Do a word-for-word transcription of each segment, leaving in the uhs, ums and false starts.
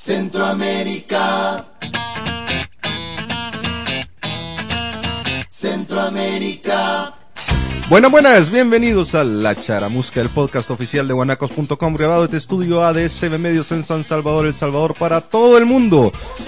Centroamérica. Centroamérica. Buenas, buenas, bienvenidos a La Charamusca, el podcast oficial de guanacos punto com, grabado desde estudio A D S B Medios en San Salvador, El Salvador, para todo el mundo.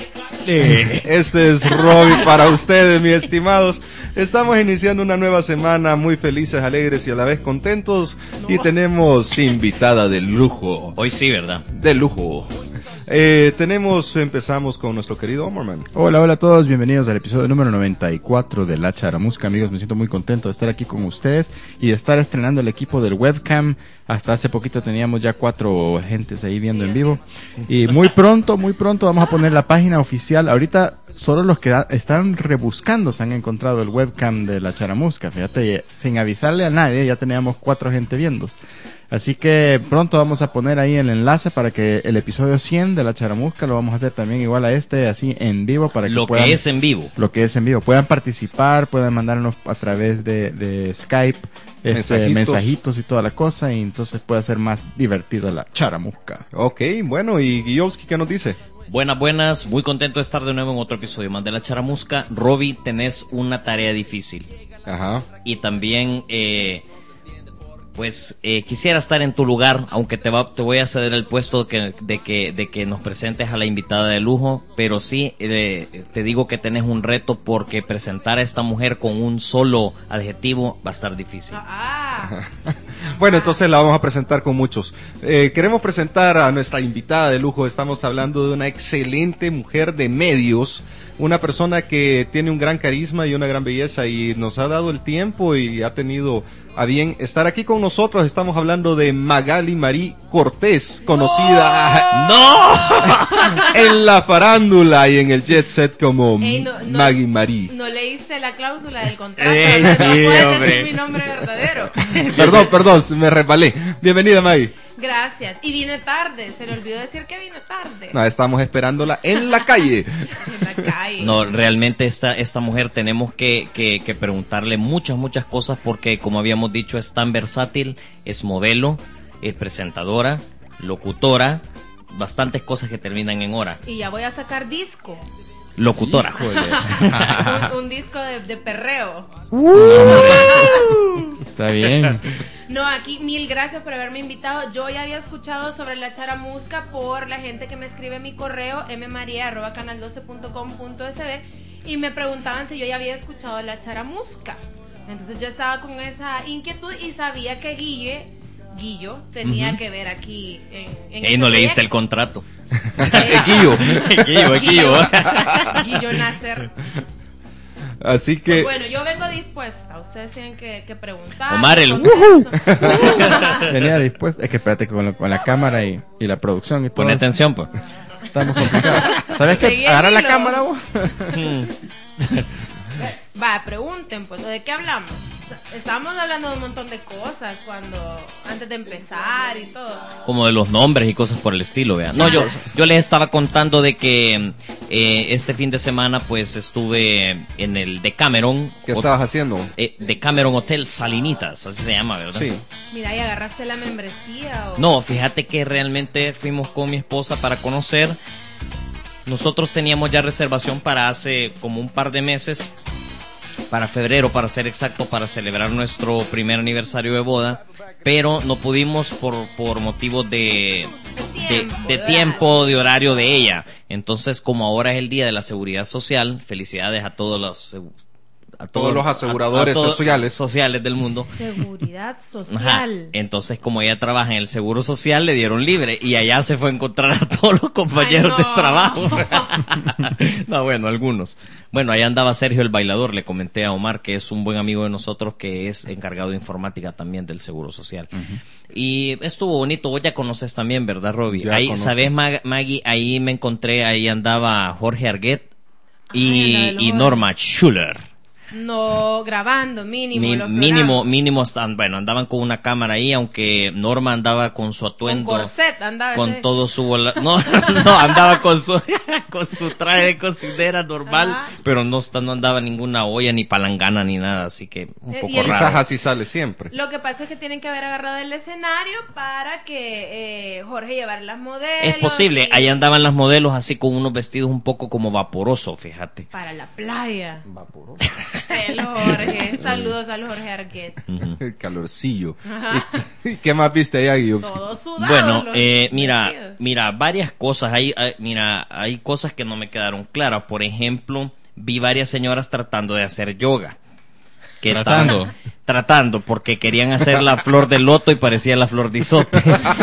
Este es Robbie para ustedes, mis estimados. Estamos iniciando una nueva semana, muy felices, alegres y a la vez contentos. Y tenemos invitada de lujo. Hoy sí, ¿verdad? De lujo. Eh, tenemos, empezamos con nuestro querido Omarman. Hola, hola a todos, bienvenidos al episodio número noventa y cuatro de La Charamusca. Amigos, me siento muy contento de estar aquí con ustedes y de estar estrenando el equipo del webcam. Hasta hace poquito teníamos ya cuatro gentes ahí viendo en vivo. Y muy pronto, muy pronto vamos a poner la página oficial. Ahorita solo los que están rebuscando se han encontrado el webcam de La Charamusca. Fíjate, sin avisarle a nadie, ya teníamos cuatro gente viendo. Así que pronto vamos a poner ahí el enlace para que el episodio cien de La Charamusca lo vamos a hacer también igual a este, así en vivo, para que lo puedan, que es en vivo. Lo que es en vivo. Puedan participar, puedan mandarnos a través de, de Skype este, mensajitos. mensajitos y toda la cosa, y entonces puede ser más divertido La Charamusca. Ok, bueno, y Guillowski, ¿qué nos dice? Buenas, buenas, muy contento de estar de nuevo en otro episodio más de La Charamusca. Robbie, tenés una tarea difícil. Ajá. Y también, eh... pues eh, quisiera estar en tu lugar, aunque te va, te voy a ceder el puesto de que, de que, de que nos presentes a la invitada de lujo, pero sí, eh, te digo que tenés un reto, porque presentar a esta mujer con un solo adjetivo va a estar difícil. Ah. Bueno, entonces la vamos a presentar con muchos. Eh, queremos presentar a nuestra invitada de lujo. Estamos hablando de una excelente mujer de medios, una persona que tiene un gran carisma y una gran belleza, y nos ha dado el tiempo y ha tenido a bien estar aquí con nosotros. Estamos hablando de Magali Marí Cortés, conocida ¡No! en la farándula y en el jet set como Ey, no, no, Maggie Marí. No leíste la cláusula del contrato. Ey, no sí, puedes hombre. decir mi nombre verdadero. Perdón, perdón, me resbalé. Bienvenida, Maggie. Gracias. Y vine tarde. Se le olvidó decir que vine tarde. No, estamos esperándola en la calle. En la calle. No, realmente esta, esta mujer tenemos que, que, que preguntarle muchas, muchas cosas, porque como habíamos dicho, es tan versátil, es modelo, es presentadora, locutora, bastantes cosas que terminan en hora. Y ya voy a sacar disco. Locutora. un, un disco de, de perreo. Uh, Está bien. No, aquí mil gracias por haberme invitado. Yo ya había escuchado sobre La Charamusca por la gente que me escribe mi correo mmaria arroba canal doce punto com punto s b, y me preguntaban si yo ya había escuchado La Charamusca. Entonces yo estaba con esa inquietud y sabía que Guille Guillo tenía uh-huh. que ver aquí en, en y este no leíste el contrato. Eh, Guillo. Guillo, Guillo. Guillo Nasser. Así que... Pues bueno, yo vengo dispuesta. Ustedes tienen que, que preguntar. Omar, el uh-huh. Venía dispuesta. Es que espérate, con, lo, con la cámara y, y la producción y todo. Pon atención, pues. Estamos complicados. ¿Sabes qué? Agarra la cámara vos. Va, pregunten, pues, ¿de qué hablamos? Estábamos hablando de un montón de cosas cuando antes de empezar y todo. Como de los nombres y cosas por el estilo, vean. No, yo yo les estaba contando de que eh, este fin de semana pues estuve en el Decameron. ¿Qué estabas haciendo? Eh, Decameron Hotel Salinitas, así se llama, ¿verdad? Sí. Mira, ¿y agarraste la membresía o...? No, fíjate que realmente fuimos con mi esposa para conocer. Nosotros teníamos ya reservación para hace como un par de meses, para febrero, para ser exacto, para celebrar nuestro primer aniversario de boda, pero no pudimos por por motivos de de, de tiempo, de horario de ella. Entonces, como ahora es el día de la seguridad social, felicidades a todos los a todos, todos los aseguradores a, a todos sociales sociales del mundo. Seguridad social. Ajá. Entonces, como ella trabaja en el seguro social, le dieron libre y allá se fue a encontrar a todos los compañeros Ay, no. de trabajo. No, bueno, algunos. Bueno, ahí andaba Sergio el bailador. Le comenté a Omar, que es un buen amigo de nosotros, que es encargado de informática también del seguro social. Uh-huh. Y estuvo bonito. Vos ya conoces también, ¿verdad, Robbie? Ya ahí, conozco. ¿sabes, Mag- Maggie? Ahí me encontré, ahí andaba Jorge Arguet y, Ay, y Norma Schuller. No, grabando, mínimo. Mi- los mínimo, programas. mínimo, hasta- bueno, andaban con una cámara ahí, aunque Norma andaba con su atuendo. Con corset andaba. Con ese. todo su vola- no, no, andaba con su, con su traje de cocinera normal, Ajá. pero no, está- no andaba ninguna olla, ni palangana, ni nada, así que un Eh, poco y el- raro. Quizás así sale siempre. Lo que pasa es que tienen que haber agarrado el escenario para que eh, Jorge llevara las modelos. Es posible, y- ahí andaban las modelos así con unos vestidos un poco como vaporosos, fíjate. Para la playa. El Jorge. Saludos al Jorge Arquette. El calorcillo. ¿Y qué más viste allá, Guillaume? Todos sudados. Bueno, los eh, mira, vestidos. mira, varias cosas. Hay, hay- mira, hay cosas que no me quedaron claras. Por ejemplo, vi varias señoras tratando de hacer yoga. Que Tratando. estaban- tratando, porque querían hacer la flor de loto y parecía la flor de isote.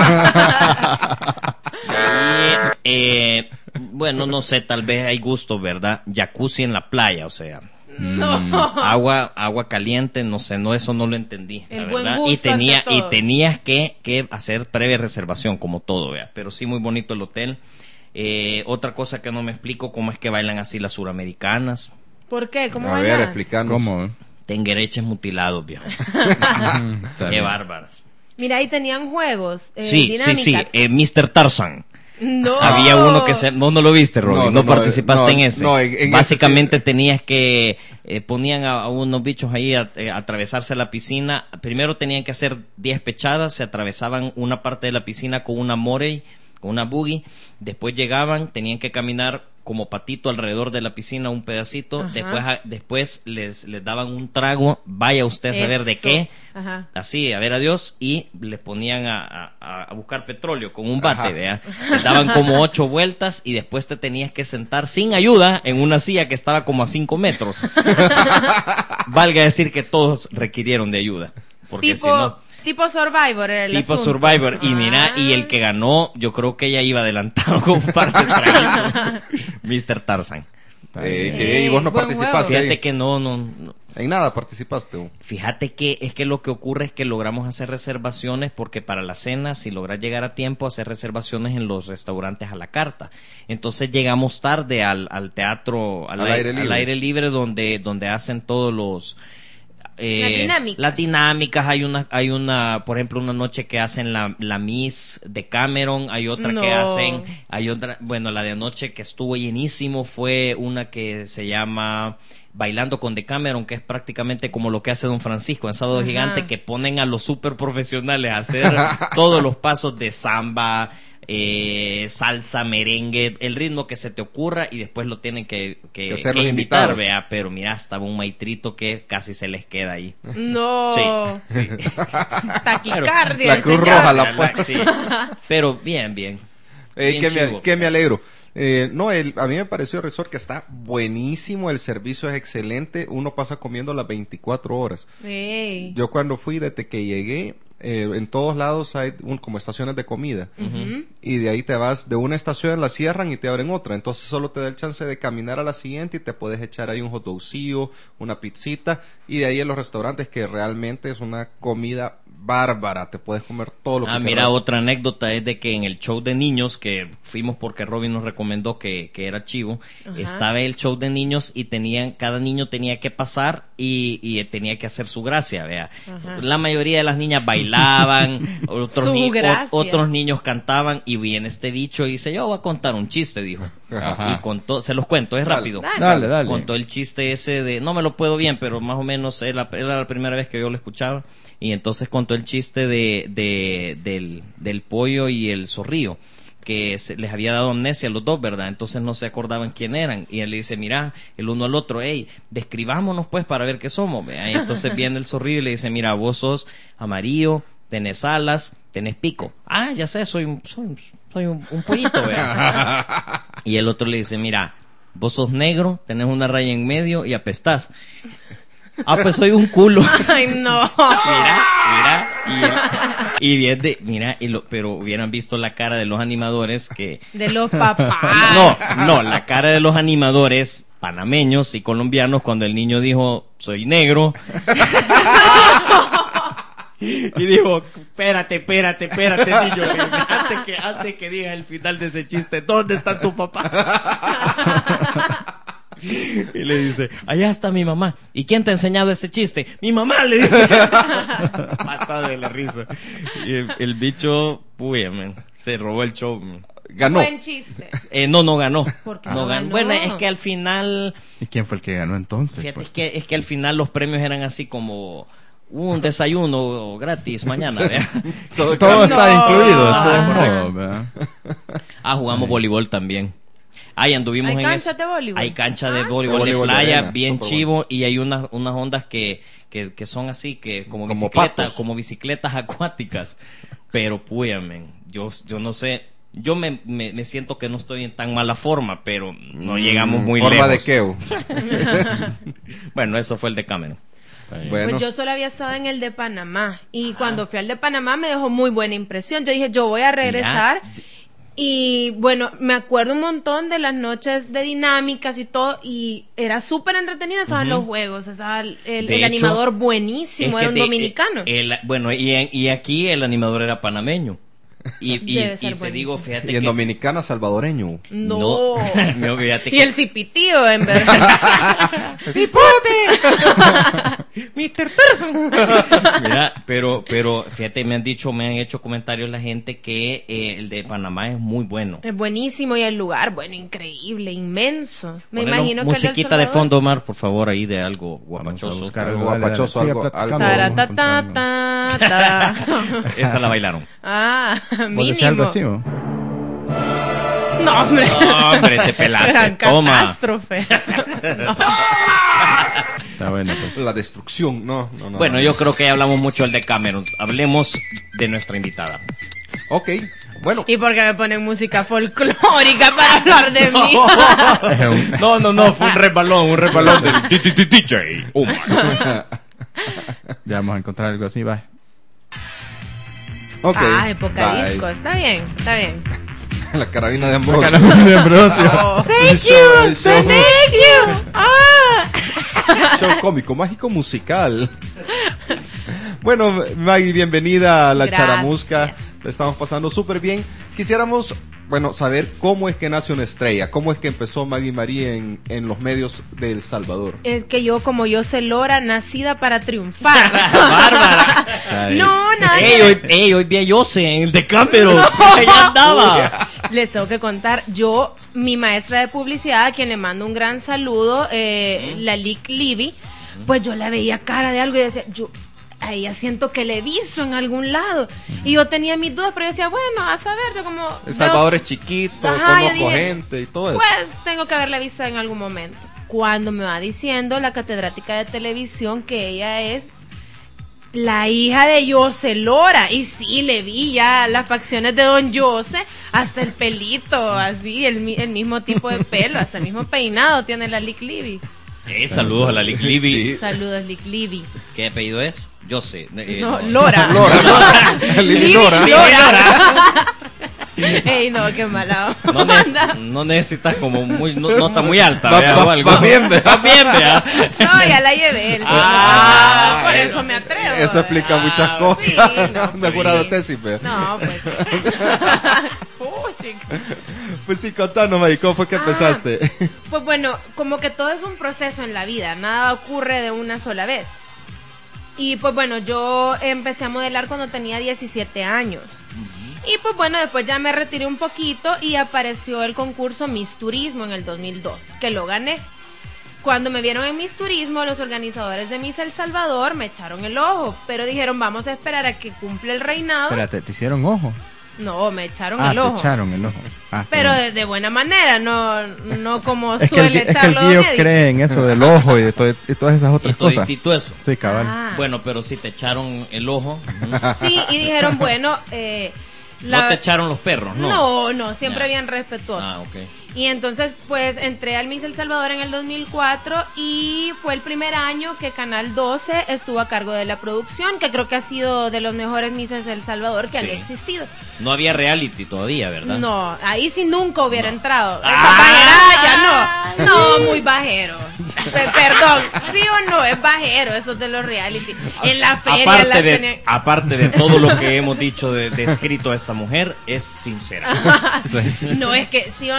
Y, eh, bueno, no sé, tal vez hay gusto, ¿verdad? Jacuzzi en la playa, o sea. No. agua agua caliente, no sé, no, eso no lo entendí, El la buen verdad. gusto Y tenía ante y todo. tenías que, que hacer previa reservación, como todo, vea. Pero sí, muy bonito el hotel. Eh, otra cosa que no me explico, cómo es que bailan así las suramericanas. ¿Por qué? ¿Cómo A bailan? ver, explícanos. ¿Cómo? Tenguereches mutilados, viejo. Está Qué bien. bárbaras. Mira, ahí tenían juegos. Eh, Sí, sí, sí. dinámicas. Eh, mister Tarzan. No. Había uno que se... ¿Vos no lo viste, Robin? No, No, no, no, participaste no, en ese. no, en- en Básicamente ese sí. tenías que... eh, ponían a, a unos bichos ahí a, eh, a atravesarse la piscina. Primero tenían que hacer diez pechadas. Se atravesaban una parte de la piscina con una morey, con una buggy. Después llegaban, tenían que caminar como patito alrededor de la piscina un pedacito. Ajá. Después a- después les, les daban un trago. Vaya usted a saber de Eso. qué. Ajá. Así, a ver a Dios, y les ponían a, a- a buscar petróleo con un bate, Ajá. vea. Les daban como ocho vueltas y después te tenías que sentar sin ayuda en una silla que estaba como a cinco metros. Valga decir que todos requirieron de ayuda. Porque si Tipo, no, tipo Survivor era el tipo asunto. Survivor. Y mira, Ah. y el que ganó, yo creo que ella iba adelantado con un par de traguitos. mister Tarzan. Eh, que- y vos no Buen participaste Fíjate ahí. que no, no, no. En nada participaste. vos. Fíjate que es que lo que ocurre es que logramos hacer reservaciones porque para la cena, si logras llegar a tiempo, hacer reservaciones en los restaurantes a la carta. Entonces llegamos tarde al, al teatro, al, Al ai- aire al libre. aire libre donde, donde hacen todos los... eh, Las dinámicas. las dinámicas. Hay una, hay una, por ejemplo, una noche que hacen la, la Miss de Cameron, hay otra No. que hacen, hay otra, bueno, la de anoche que estuvo llenísimo fue una que se llama Bailando con Decameron, que es prácticamente como lo que hace Don Francisco en Sábado Ajá. Gigante, que ponen a los super profesionales a hacer todos los pasos de samba, eh, salsa, merengue, el ritmo que se te ocurra, y después lo tienen que, que, Que hacer que los imitar, invitados. vea. Pero mira, estaba un maitrito que casi se les queda ahí. No. Sí, sí. Taquicardia. La el Cruz señor. Roja la La- pone. sí. Pero bien, bien. Eh, Bien que, me, chivo. que me alegro. Eh, no, el, a mí me pareció el resort que está buenísimo, el servicio es excelente, uno pasa comiendo las veinticuatro horas. Ey. Yo cuando fui, desde que llegué, eh, en todos lados hay un, como estaciones de comida. Y de ahí te vas, de una estación la cierran y te abren otra. Entonces solo te da el chance de caminar a la siguiente y te puedes echar ahí un hot dogcillo, una pizzita. Y de ahí en los restaurantes que realmente es una comida bárbara. Te puedes comer todo lo que Ah, quieras. mira, otra anécdota es de que en el show de niños, que fuimos porque Robin nos recomendó que, que era chivo, Ajá. estaba el show de niños y tenían, cada niño tenía que pasar y, y tenía que hacer su gracia, vea. Ajá. La mayoría de las niñas bailaban, otros, Su ni- gracia. o- otros niños cantaban, y viene este bicho y dice, yo voy a contar un chiste, dijo. Ajá. Y contó, se los cuento, es Dale. rápido. Dale. Dale, dale. Contó el chiste ese de, no me lo puedo bien, pero más o menos era, era la primera vez que yo lo escuchaba, y entonces contó el chiste de, de del, del pollo y el zorrillo, que se, les había dado amnesia a los dos, ¿verdad? Entonces no se acordaban quién eran, y él le dice, mira, el uno al otro, hey, describámonos pues para ver qué somos, ¿vea? Y entonces viene el zorrillo y le dice, mira, vos sos amarillo, tenés alas, tenés pico. Ah, ya sé, soy un, soy, soy un, un pollito, ¿vea? Y el otro le dice, mira, vos sos negro, tenés una raya en medio y apestás. Ah, pues soy un culo. Ay, no. Mira, mira, y, el- y bien de, mira, y lo, pero hubieran visto la cara de los animadores que, De los papás. no, no, la cara de los animadores panameños y colombianos cuando el niño dijo, soy negro. Y dijo, espérate, espérate, espérate, niño. Le dice, Antes que, antes que digas el final de ese chiste, ¿dónde está tu papá? Y le dice, allá está mi mamá. ¿Y quién te ha enseñado ese chiste? Mi mamá, le dice. Mata de la risa. Y el, el bicho, puya, man, se robó el show, man. Ganó. Buen chiste. Eh, no, no ganó. ¿Por qué no no ganó? ganó? Bueno, es que al final, ¿Y quién fue el que ganó entonces? fíjate, pues? es que, es que al final los premios eran así como un desayuno gratis mañana, ¿verdad? Todo, Todo está No. incluido, de todos Ah. modos, ¿verdad? Ah, jugamos voleibol también. Ahí anduvimos ¿Hay en canchas es- de voleibol? Hay cancha de Ah. voleibol De de, voleibol de playa, arena, bien súper chivo, y hay unas unas ondas que, que, que son así, que como, Como bicicletas, patos. como bicicletas acuáticas. Pero púyame, yo, yo no sé, yo me, me, me siento que no estoy en tan mala forma, pero no llegamos muy ¿Forma lejos. de qué? Bueno, eso fue el de Cameron. Bueno. Pues yo solo había estado en el de Panamá. Y cuando fui al de Panamá me dejó muy buena impresión. Yo dije, yo voy a regresar. Y bueno, me acuerdo un montón de las noches de dinámicas y todo. Y era súper entretenido. Estaban los juegos. Estaba el, el- De el hecho, animador buenísimo. Es Era que un de- dominicano. el- bueno, y, en- y aquí el animador era panameño. Y, y, Debe y ser te buenísimo. digo, fíjate Y en que... Dominicana, salvadoreño. No. No, fíjate Y que- el cipitío, en vez. mister Mira, pero, pero fíjate, me han dicho, me han hecho comentarios la gente que eh, el de Panamá es muy bueno. Es buenísimo. Y el lugar, bueno, increíble, inmenso. Me Ponelo imagino que el del musiquita de Salvador- fondo, Omar, por favor, ahí de algo Vamos a guapachoso. buscar algo algo, dale, dale. guapachoso, Sigue algo- platicando, algo- vamos Taratata, encontrando. ta, ta. Esa la bailaron. Ah, ¿Vos decías algo mínimo. así, o? No, hombre. No, hombre, te pelaste. Gran Toma. catástrofe. No. Está bueno, pues. La destrucción, no, no, no. Bueno, no. yo creo que ya hablamos mucho del de Cameron. Hablemos de nuestra invitada. Ok, bueno. ¿Y por qué me ponen música folclórica para hablar de mí? Es un- No, no, no, fue un resbalón, un resbalón del D J Omar. Ya vamos a encontrar algo así, va. Ok. Ah, época bye. disco. Está bien, está bien. La carabina de Ambrosio. De Ambrosio. Oh. El show, el show, Thank you. Ah. show cómico, mágico, musical. Bueno, Maggie, bienvenida a la Gracias. Charamusca. La estamos pasando súper bien. Quisiéramos, bueno, saber cómo es que nace una estrella, cómo es que empezó Maggie María en, en los medios de El Salvador. Es que yo, como yo sé Lora, nacida para triunfar. Bárbara. Ay. No, nada. que Ey, ver. hoy, ey, hoy vi a Yose en el de Cameron. Allá andaba. Les tengo que contar, yo, mi maestra de publicidad, a quien le mando un gran saludo, eh, la Lick Libby, pues yo la veía cara de algo y decía, yo a ella siento que le he visto en algún lado. Y yo tenía mis dudas, pero yo decía, bueno, a saber, yo como... El veo- Salvador es chiquito, Ajá, yo conozco dije, gente y todo eso. Pues tengo que haberla visto en algún momento. Cuando me va diciendo la catedrática de televisión que ella es la hija de Yose Lora. Y sí, le vi ya las facciones de don Yose, hasta el pelito, así, el, mi- el mismo tipo de pelo, hasta el mismo peinado tiene la Lick Libby. Eh, saludos a la Lick Libby. Sí. Saludos, Lick Libby. ¿Qué apellido es? Yose. Eh, No, Lora. Lora, Lora. Lili Libby Lora. Ey, no, qué mala No, onda. neces- no necesitas como muy, no, no está muy alta. Va- vea, va- o algo. va bien, vea. Va bien, vea. No, ya la llevé. el- Ah, por eh, eso me atrevo. Eso explica ¿verdad? muchas cosas. Sí, no, de acuerdo pues. a tesis, pues. No, pues. Puchica. Pues sí, contanos, Maggie, ¿cómo fue que Ah. empezaste? Pues bueno, como que todo es un proceso en la vida, nada ocurre de una sola vez. Y pues bueno, yo empecé a modelar cuando tenía diecisiete años. Y pues bueno, después ya me retiré un poquito y apareció el concurso Miss Turismo en el dos mil dos, que lo gané. Cuando me vieron en Miss Turismo, los organizadores de Miss El Salvador me echaron el ojo, pero dijeron, vamos a esperar a que cumpla el reinado. Espérate, ¿te hicieron ojo? No, me echaron Ah, el ojo. te echaron el ojo. Ah, Pero perdón. de, de buena manera, no, no como es que el, suele Gui- es que el echarlo Guillo Don Eddie. cree en eso del ojo y de to- y todas esas Y otras todo, cosas. y todo eso. Sí, cabal. Ah. Bueno, pero si te echaron el ojo, Sí, y dijeron, bueno, eh, la- no te echaron los perros, ¿no? no, no, siempre Ya. bien respetuosos. Ah, ok. Y entonces, pues, entré al Miss El Salvador en el dos mil cuatro y fue el primer año que Canal doce estuvo a cargo de la producción, que creo que ha sido de los mejores Misses El Salvador que Sí. había existido. No había reality todavía, ¿verdad? No, ahí sí nunca hubiera entrado. Esa Ah. bajerada ya no. No, muy bajero. Pe- Perdón, ¿sí o no? Es bajero eso de los reality. En la feria aparte, las de, tenían- aparte de todo lo que hemos dicho de, descrito a esta mujer, es sincera. No, es que sí o no, ahí las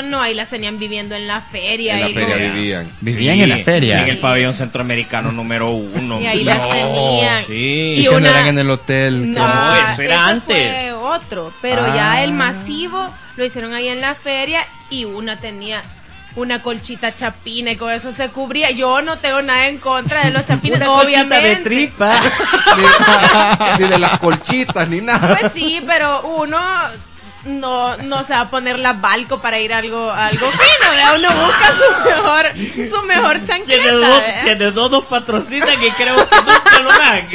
las tenían viviendo en la feria. En la y feria como- vivían. Vivían Sí, en la feria. En el pabellón centroamericano número uno. Y ahí Sí. las No, tenían. Sí. Y, Y que no una- eran en el hotel. No, No, eso era ese antes. fue otro, pero Ah. ya el masivo lo hicieron ahí en la feria y una tenía una colchita chapina y con eso se cubría. Yo no tengo nada en contra de los chapines, Una colchita obviamente. de tripa. Ni, ni de las colchitas, ni nada. Pues sí, pero uno no, no se va a poner la balco para ir a algo, a algo fino, ¿verdad? Uno busca su mejor, su mejor chancleta. Tiene dos, ¿verdad? tiene dos, dos patrocinas que creo que nunca lo dan.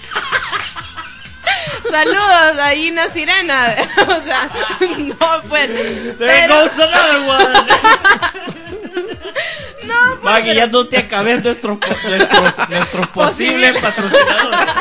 Saludos a Ina Sirena. O sea, no pues. There pero- goes another one. no, pues, Maggie, ya no te acabes nuestros, nuestros, nuestros posibles Posible. patrocinadores.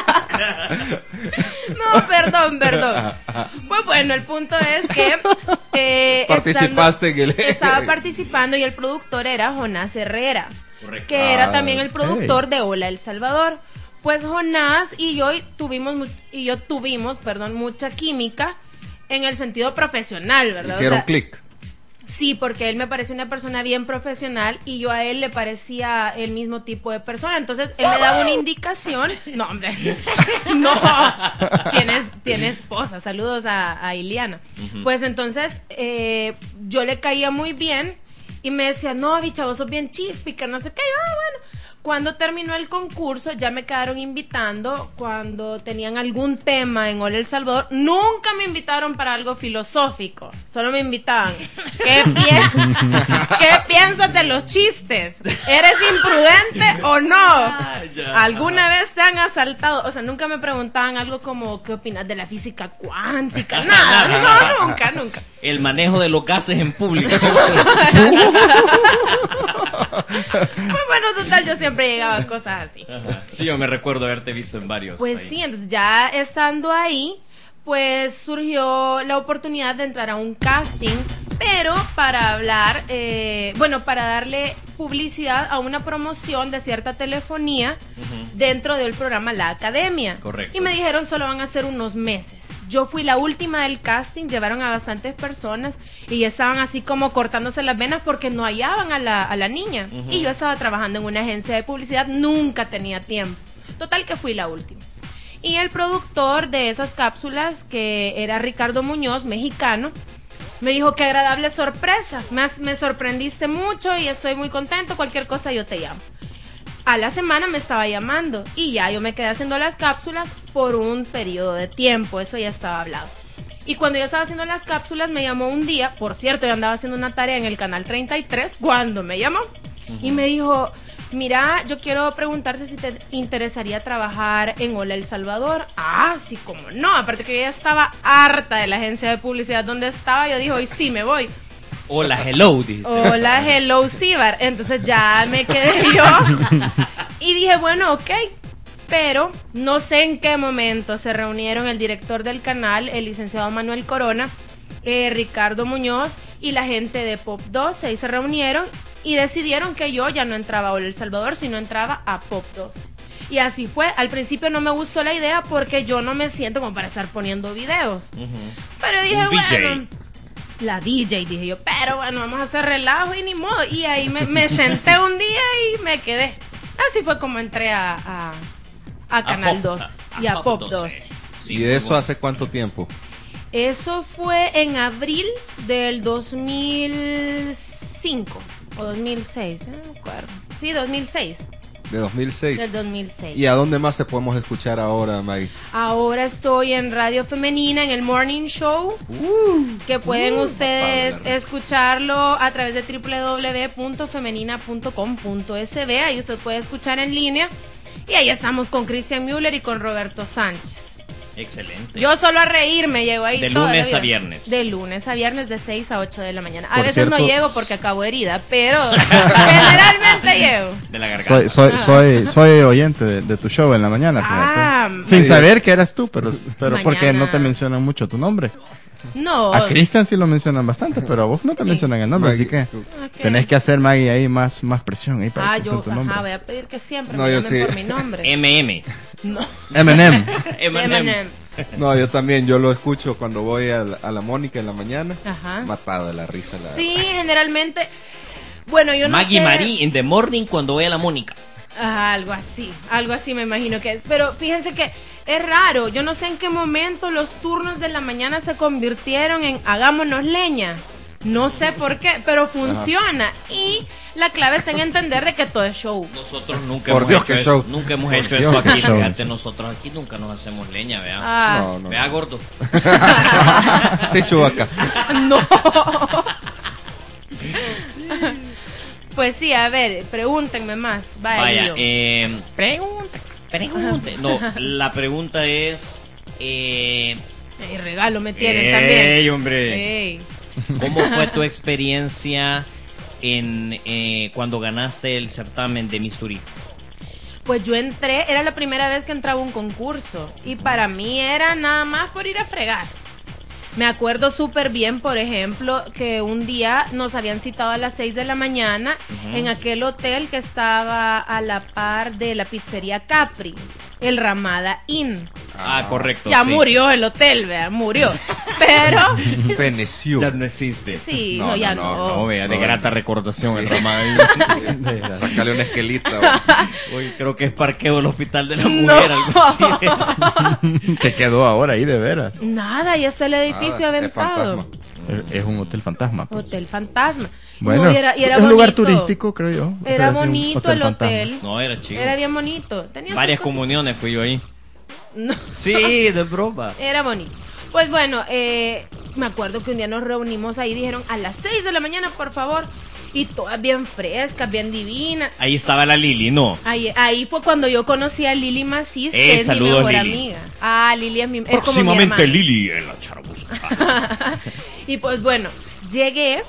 No, perdón, perdón. Pues bueno, el punto es que eh, Participaste en el- estando- estaba participando y el productor era Jonás Herrera, Correcto. que era Ah, también el productor ok. de Hola El Salvador. Pues Jonás y yo tuvimos mu- y yo tuvimos, perdón, mucha química en el sentido profesional, ¿verdad? O Hicieron sea, clic. Sí, porque él me parece una persona bien profesional y yo a él le parecía el mismo tipo de persona. Entonces él me daba una indicación. No, hombre. No. Tienes, tiene esposa. Saludos a, a Iliana. Pues entonces eh, yo le caía muy bien y me decía, no, bicha, vos sos bien chispica, no sé qué. Yo, ah, bueno. Cuando terminó el concurso, ya me quedaron invitando cuando tenían algún tema en Hola El Salvador. Nunca me invitaron para algo filosófico. Solo me invitaban. ¿Qué, pi- ¿Qué piensas de los chistes? ¿Eres imprudente o no? ya. ¿Alguna vez te han asaltado? O sea, nunca me preguntaban algo como, ¿qué opinas de la física cuántica? Nada, no, nunca, nunca. El manejo de los gases en público. Pues bueno, total, yo siempre llegaba a cosas así. Ajá. Sí, yo me recuerdo haberte visto en varios. Pues ahí. sí, entonces ya estando ahí, pues surgió la oportunidad de entrar a un casting, pero para hablar, eh, bueno, para darle publicidad a una promoción de cierta telefonía dentro del programa La Academia. Correcto. Y me dijeron solo van a ser unos meses. Yo fui la última del casting, llevaron a bastantes personas y ya estaban así como cortándose las venas porque no hallaban a la, a la niña. Y yo estaba trabajando en una agencia de publicidad, nunca tenía tiempo. Total que fui la última. Y el productor de esas cápsulas, que era Ricardo Muñoz, mexicano, me dijo, qué agradable sorpresa, me, has- me sorprendiste mucho y estoy muy contento, cualquier cosa yo te llamo. A la semana me estaba llamando y ya yo me quedé haciendo las cápsulas por un periodo de tiempo, eso ya estaba hablado. Y cuando yo estaba haciendo las cápsulas me llamó un día, por cierto, yo andaba haciendo una tarea en el canal treinta y tres cuando me llamó y me dijo, mira, yo quiero preguntarte si te interesaría trabajar en Hola El Salvador. Ah, sí, como no, aparte que yo ya estaba harta de la agencia de publicidad donde estaba, yo dije, hoy sí me voy. Hola, hello, dijiste. Hola, hello, Cibar. Entonces ya me quedé yo y dije, bueno, ok, pero no sé en qué momento se reunieron el director del canal, el licenciado Manuel Corona, eh, Ricardo Muñoz y la gente de Pop doce, ahí se reunieron y decidieron que yo ya no entraba a Hola El Salvador, sino entraba a Pop doce. Y así fue. Al principio no me gustó la idea porque yo no me siento como para estar poniendo videos. Ujú. Pero dije, Un V J. bueno, la V J, dije yo, pero bueno, vamos a hacer relajo y ni modo. Y ahí me, me senté un día y me quedé. Así fue como entré a, a, a Canal Pop- dos a- y a a Pop Pop doce. Sí, ¿Y muy de eso bueno. hace cuánto tiempo? Eso fue en abril del dos mil cinco o dos mil seis, no me acuerdo. Sí, dos mil seis. De dos mil seis. Del dos mil seis. ¿Y a dónde más te podemos escuchar ahora, Maggie? Ahora estoy en Radio Femenina, en el Morning Show, que pueden ustedes papá, escucharlo a través de doble u doble u doble u punto femenina punto com punto s b. Ahí usted puede escuchar en línea. Y ahí estamos con Christian Müller y con Roberto Sánchez. Excelente. Yo solo a reírme llego ahí. De toda la lunes vida. a viernes. De lunes a viernes de seis a ocho de la mañana. A Por veces no cierto- llego porque acabo herida, pero generalmente llego. De la garganta. Soy, soy, soy, soy oyente de, de tu show en la mañana, Ah, fíjate. Sin sí. saber que eras tú, pero, pero porque Mañana. no te mencionan mucho tu nombre. No. A Cristian sí lo mencionan bastante, pero a vos no te mencionan el nombre, así que Ok. tenés que hacer, Maggie, ahí más, más presión ahí para Ah, que yo, usen tu nombre. ajá, voy a pedir que siempre No, me yo llamen sí. por mi nombre. M M. No. Eminem. M Eminem. No, yo también, yo lo escucho cuando voy a la, a la Mónica en la mañana. Ajá. Matado de la risa. La Sí, generalmente. Bueno, yo no Maggie sé. Marie in the morning cuando voy a la Mónica. Ajá, algo así, algo así me imagino que es. Pero fíjense que es raro, yo no sé en qué momento los turnos de la mañana se convirtieron en hagámonos leña. No sé por qué, pero funciona. Ajá. Y la clave está en entender de que todo es show. Nosotros nunca Por hemos Dios, hecho que eso. show. Nunca hemos Por hecho Dios, eso que aquí. show. Fíjate, nosotros aquí nunca nos hacemos leña, vea. Ah. No, no. Vea, gordo. Sí, Chubaca. No. Pues sí, a ver, pregúntenme más. Vaya, Vaya, Guido. eh, pregunta, pregunta. No, la pregunta es, eh, Ey, regalo me tienen ey, también. hombre, Ey. ¿cómo fue tu experiencia en eh, cuando ganaste el certamen de Miss Turismo? Pues yo entré, era la primera vez que entraba a un concurso y para mí era nada más por ir a fregar. Me acuerdo súper bien, por ejemplo, que un día nos habían citado a las seis de la mañana uh-huh. en aquel hotel que estaba a la par de la pizzería Capri, el Ramada Inn. Ah, correcto. Ya sí. murió el hotel, vea, murió. Pero feneció. Ya no existe. Sí, no, no, ya no. no. No, vea, de No, grata no. recordación Sí. el Ramada. Sácale una esquelita. Hoy creo que es parqueo del Hospital de la No. Mujer, algo así. ¿Qué quedó ahora ahí de veras? Nada, ya está el edificio Nada, es aventado. fantasma. Es, es un hotel fantasma. Pues. Hotel fantasma. Bueno, No, y era, y era es un lugar bonito. turístico, creo yo. Era Pero sí, un bonito el fantasma. hotel. No, era chido. Era bien bonito. Tenía Varias sus cosas. comuniones fui yo ahí. No. Sí, de broma. Era bonito. Pues bueno, eh, me acuerdo que un día nos reunimos ahí, dijeron a las seis de la mañana, por favor. Y todas bien frescas, bien divinas. Ahí estaba la Lili, ¿no? Ahí, ahí fue cuando yo conocí a Lili Macís, Eh, que es mi saludos, mejor Lili. amiga. Ah, Lili es mi es como mi Próximamente hermana. Lili en la Charamusca. Y pues bueno, llegué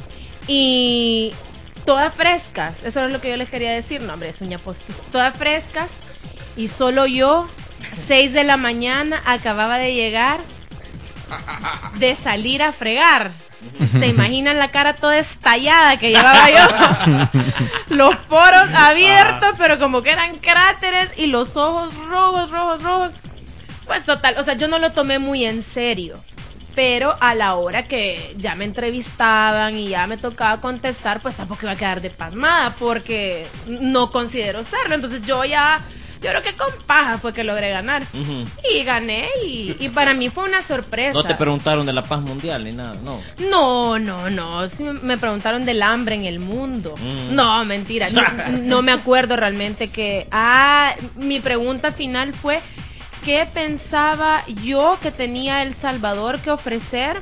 y todas frescas. Eso es lo que yo les quería decir. No, hombre, es uña postiza. Todas frescas. Y solo yo, seis de la mañana, acababa de llegar de salir a fregar. ¿Se imaginan la cara toda estallada que llevaba yo? Los poros abiertos, pero como que eran cráteres y los ojos rojos, rojos, rojos. Pues total, o sea, yo no lo tomé muy en serio. Pero a la hora que ya me entrevistaban y ya me tocaba contestar, pues tampoco iba a quedar de pasmada porque no considero serlo. Entonces yo ya... Yo creo que con paja fue que logré ganar. Uh-huh. Y gané y, y para mí fue una sorpresa. No te preguntaron de la paz mundial ni nada, no. No, no, no. Sí, me preguntaron del hambre en el mundo. Mm. No, mentira. No, no me acuerdo realmente que... Ah, mi pregunta final fue... ¿Qué pensaba yo que tenía El Salvador que ofrecer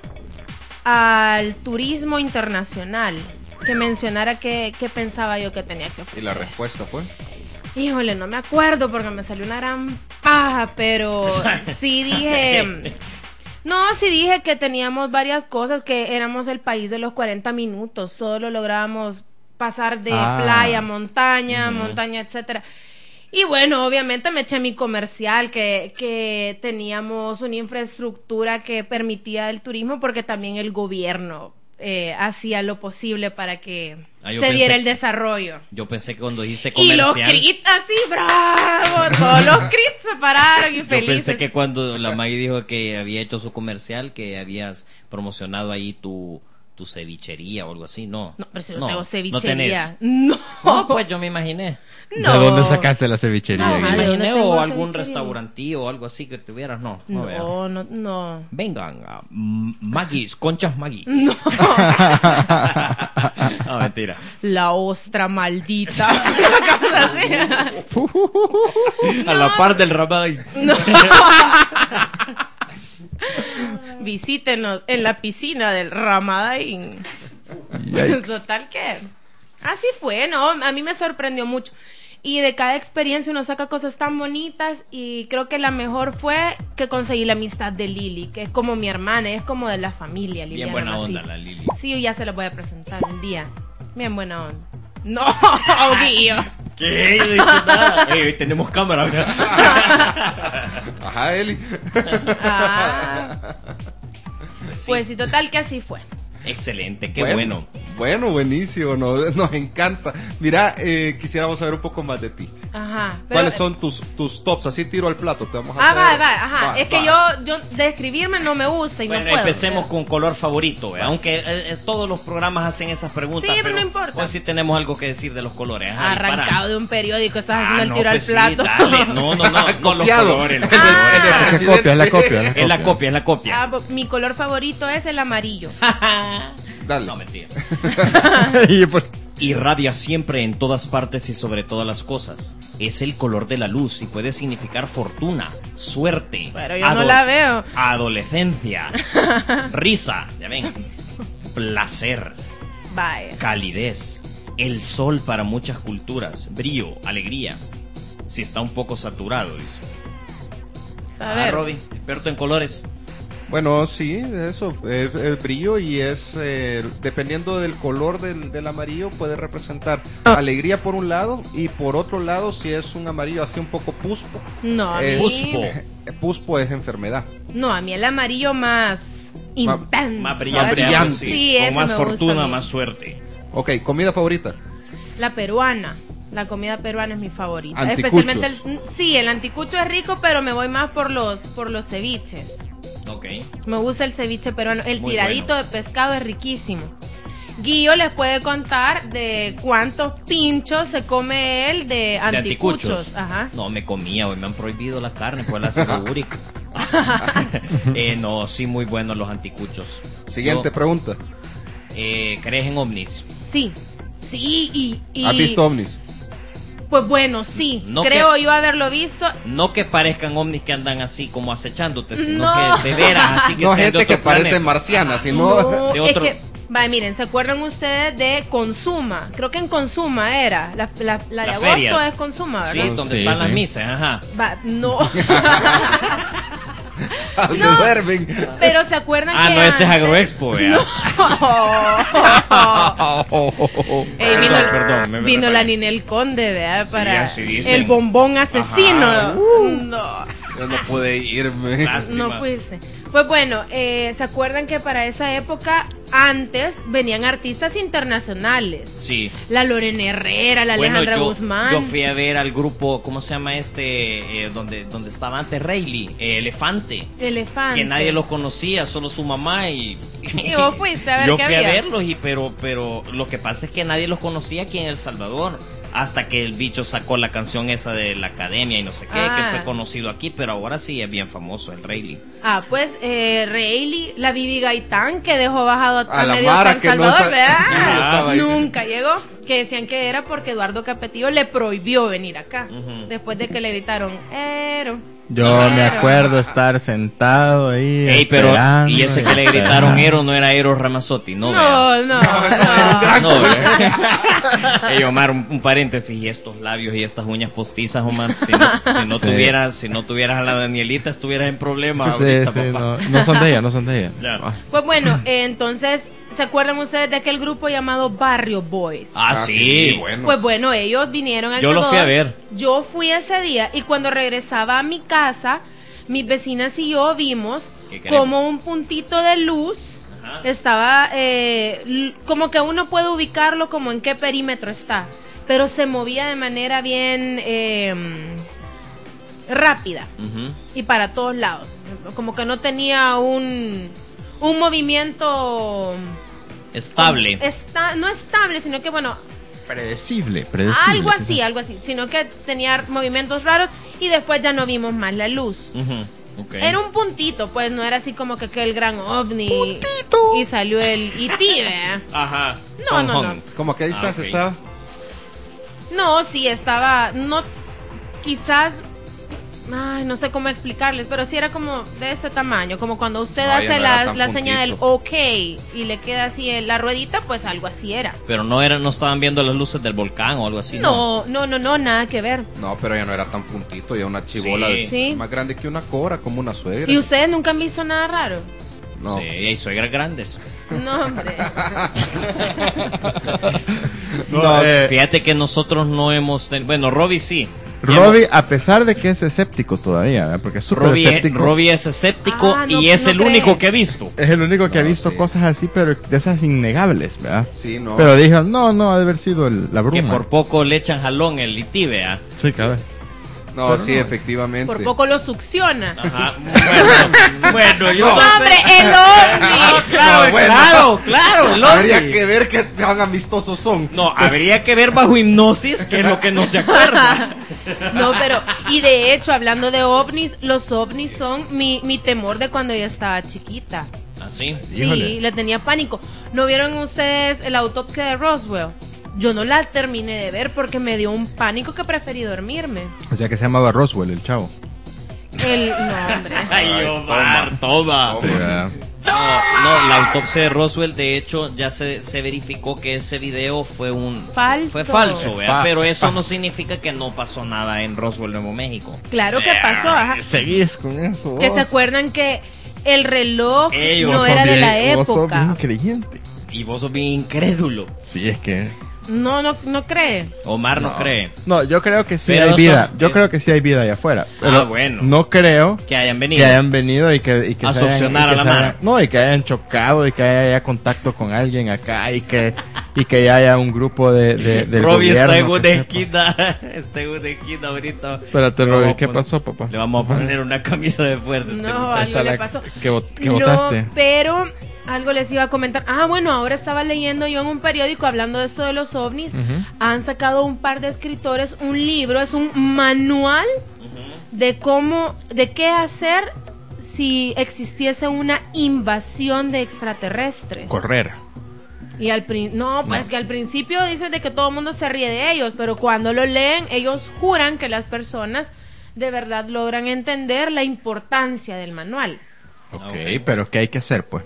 al turismo internacional? Que mencionara qué, qué pensaba yo que tenía que ofrecer. Y la respuesta fue... Híjole, no me acuerdo porque me salió una gran paja, pero sí dije... No, sí dije que teníamos varias cosas, que éramos el país de los cuarenta minutos, solo lográbamos pasar de Ah. playa a montaña, Ujú. montaña, etcétera. Y bueno, obviamente me eché mi comercial, que, que teníamos una infraestructura que permitía el turismo, porque también el gobierno eh, hacía lo posible para que Ah, yo se pensé- diera el desarrollo. Yo pensé que cuando dijiste Y comercial... los crits así, bravo, todos los crits se pararon y Yo felices. pensé que cuando la Maggie dijo que había hecho su comercial, que habías promocionado ahí tu, tu cevichería o algo así, no. No, pero si no, No, tengo no cevichería. tenés. No, No, pues yo me imaginé. no. ¿De dónde sacaste la cevichería? No, Me ¿de Guillermo? dónde imaginé tengo o esa algún cevichería? restaurantillo o algo así que tuvieras, no. No, vea. No, no, no. Vengan a mm, Maggie's, conchas Maggie. No. No, mentira. La ostra maldita. Una cosa así. A la par del Ramay. Visítenos en la piscina del Ramadán. Yikes. Total que así fue, ¿no? A mí me sorprendió mucho. Y de cada experiencia uno saca cosas tan bonitas, y creo que la mejor fue que conseguí la amistad de Lili, que es como mi hermana, es como de la familia. Bien Liliana buena onda Macís. la Lili. Sí, ya se la voy a presentar un día. Bien buena onda. No, Guillo. ¿Qué? Yo no he dicho nada. Ey, hoy tenemos cámara. ¿verdad? Ajá, Eli. Ah, pues sí, total que así fue. Excelente, qué Bueno. bueno. Bueno, buenísimo, nos, nos encanta. Mira, eh, quisiéramos saber un poco más de ti. Ajá. pero- ¿Cuáles son tus, tus tops? Así tiro al plato, te vamos a Ah, hacer. va, va, ajá. Va, es que va. yo, yo describirme no me gusta y Bueno, no puedo. empecemos con color favorito, ¿eh? Aunque eh, eh, todos los programas hacen esas preguntas. Sí, pero no importa. Hoy sí tenemos algo que decir de los colores. Ajá, Arrancado dispara. de un periódico, estás haciendo Ah, el no, tiro pues al sí, plato. dale. No, no, no, no los Copiado. colores. los El del- colores. el del Ah. Es la presidente. copia, es la copia. Es la Es la copia. copia, es la copia. Ah, pues, mi color favorito es el amarillo. Dale. No, mentira. Y por- Irradia siempre en todas partes y sobre todas las cosas. Es el color de la luz y puede significar fortuna, suerte. Pero yo no la veo. Adolescencia, risa, ya ven, placer, Vaya. calidez, el sol para muchas culturas, brillo, alegría. Si está un poco saturado, dice. A Ah, ver. Robin, experto en colores. Bueno, sí, eso, eh, el brillo y es, eh, dependiendo del color del, del amarillo, puede representar alegría por un lado y por otro lado, si es un amarillo así un poco puspo, No, a Eh, mí. Puspo. eh, puspo es enfermedad. No, a mí el amarillo más intenso. Más brillante, brillante. algo así, Sí, con ese más me gusta a fortuna, mí. más suerte. Ok, comida favorita. La peruana. La comida peruana es mi favorita. Anticuchos. Especialmente el, sí, el anticucho es rico, pero me voy más por los por los ceviches. Ok. Me gusta el ceviche peruano. El Muy tiradito bueno. de pescado es riquísimo. Guillo les puede contar de cuántos pinchos se come él de De anticuchos. anticuchos. Ajá. No, me comía, hoy me han prohibido la carne por el ácido úrico. eh, no, sí, muy buenos los anticuchos. Siguiente Yo, pregunta. eh, ¿crees en ovnis? Sí. Sí, y, y- ¿Has visto ovnis? Pues bueno, sí. No Creo que- yo haberlo visto. No que parezcan ovnis que andan así como acechándote, sino No. que de veras, así que No sean de gente que otro parece planeta. marciana, sino... No, de es otro- que, vaya, miren, ¿se acuerdan ustedes de Consuma? Creo que en Consuma era. La, la, la de La agosto feria. es Consuma, Sí, ¿verdad? donde Sí, están sí. las misas, ajá. Va, no. donde No. duermen. Pero ¿se acuerdan Ah, que no, ese es antes- Agroexpo, vea. Ey, vino Perdón, perdón, me- me vino la reparé. Ninel Conde, ¿verdad? Sí, Para así dicen. el bombón asesino. Ajá. No. Yo no pude irme. Lástima. No fuiste. Pues bueno, eh, ¿se acuerdan que para esa época antes venían artistas internacionales? Sí. La Lorena Herrera, la Bueno, Alejandra yo, Guzmán. yo fui a ver al grupo, ¿cómo se llama este? Eh, donde, donde estaba antes Rayleigh, eh, Elefante. Elefante. Que nadie los conocía, solo su mamá y... Y vos fuiste a ver Yo qué fui había. a verlos, y, pero, pero lo que pasa es que nadie los conocía aquí en El Salvador. Hasta que el bicho sacó la canción esa de la academia y no sé qué, Ah. que fue conocido aquí, pero ahora sí es bien famoso el Rayleigh. Ah, pues eh, Rayleigh, la Bibi Gaitán, que dejó bajado a, A la medio Mara San que no Salvador, sa- ¿verdad? sí, no estaba ahí. Nunca llegó. Que decían que era porque Eduardo Capetillo le prohibió venir acá. Ujú. Después de que le gritaron, Ero. Yo me Ero". acuerdo estar sentado ahí. Ey, pero, esperando, y ese que le esperando. gritaron Ero no era Eros Ramazzotti, no, vea. No, no, no. No, ¿verdad? Ey, Omar, un, un paréntesis, y estos labios y estas uñas postizas, Omar, si no, si no Sí. tuvieras, si no tuvieras a la Danielita, estuvieras en problemas Sí, ahorita, sí, papá. no, no son de ella, no son de ella. Ya. Ah. Pues bueno, eh, entonces, ¿se acuerdan ustedes de aquel grupo llamado Barrio Boys? Ah, sí. bueno. Pues bueno, ellos vinieron al Yo los fui Salvador. a ver. Yo fui ese día y cuando regresaba a mi casa, mis vecinas y yo vimos ¿Qué queremos? como un puntito de luz Ajá. estaba, eh, l- como que uno puede ubicarlo como en qué perímetro está, pero se movía de manera bien eh, rápida Ujú. y para todos lados, como que no tenía un, un movimiento Estable. Está, no estable, sino que bueno, Predecible, predecible. algo así, algo así, sino que tenía movimientos raros y después ya no vimos más la luz. Ujú. Ok. Era un puntito, pues no era así como que, que el gran ovni y salió el I T, ¿verdad? Ajá. No, Hong no, Kong. no. ¿Cómo a qué distancia Ah, ok. está? No, sí, estaba, no, quizás, ay, no sé cómo explicarles, pero sí era como de este tamaño, como cuando usted No, ya hace no era la, tan la señal del puntito. OK y le queda así en la ruedita, pues algo así era. Pero no era, no estaban viendo las luces del volcán o algo así, ¿no? No, no, no, no, nada que ver. No, pero ya no era tan puntito, ya una chibola Sí. de- Sí. más grande que una cobra, como una suegra. ¿Y ustedes nunca han visto nada raro? No. Sí, y hay suegras grandes. No, hombre. No, eh, Fíjate que nosotros no hemos tenido, bueno, Robbie sí, Robbie, a pesar de que es escéptico todavía, ¿verdad? Porque es súper Robbie, es, escéptico. Robbie es escéptico Ah, no, y es no el cree. único que he visto. Es el único que ha No, visto sí. cosas así, pero de esas innegables, ¿verdad? Sí, no. Pero dijo, no, no, ha de haber sido el- la Que bruma. por poco le echan jalón el litibea. Sí, cabrón. No, Pero sí, no. efectivamente. Por poco lo succiona. Ajá. Bueno, bueno, yo No. no sé. ¡Hombre, el ovni! Claro, No, bueno. claro, claro, el ovni. Habría que ver qué tan amistosos son. No, habría que ver bajo hipnosis qué es lo que no se acuerda. No, pero, y de hecho, hablando de ovnis, los ovnis son mi, mi temor de cuando yo estaba chiquita. Así. Sí, Híjole. le tenía pánico. ¿No vieron ustedes la autopsia de Roswell? Yo no la terminé de ver porque me dio un pánico que preferí dormirme. O sea que se llamaba Roswell, el chavo. El, no, hombre. Ay, Omar, toma. Sí, ¿verdad? No, no, la autopsia de Roswell, de hecho, ya se, se verificó que ese video fue un Falso. fue falso, ¿verdad? Fa- Pero eso fa- no significa que no pasó nada en Roswell, Nuevo México. Claro que pasó, ajá. Seguís con eso. Que vos. se acuerdan que el reloj Ellos no Vos era sos de la bien- vos sos bien época. creyente. Y vos sos bien incrédulo. Sí, es que... No, no, no cree. Omar no, cree No, yo creo que sí Pero hay son- vida. Yo eh, creo que sí hay vida allá afuera. Pero Ah, bueno. no creo que hayan venido. que hayan venido y que, y que A se hayan- succionar y que a la se hayan- mano. no, y que hayan chocado y que haya contacto con alguien acá y que y que ya haya un grupo de, de del Robbie está en gobierno una que sepa. esquina. Está en una esquina ahorita. Espérate, Le Robbie, vamos a ¿qué poner- pasó, papá? Le vamos a poner una camisa de fuerza. a este No, muchacho. algo Está le la- pasó. que vot- que No, votaste. pero algo les iba a comentar. Ah, bueno, ahora estaba leyendo yo en un periódico hablando de esto de los ovnis. Ujú. Han sacado un par de escritores un libro, es un manual de cómo, de qué hacer si existiese una invasión de extraterrestres. Correr. Y al prin- no, pues No. que al principio dicen de que todo el mundo se ríe de ellos, pero cuando lo leen, ellos juran que las personas de verdad logran entender la importancia del manual. Ok, Ok. pero ¿qué hay que hacer, pues?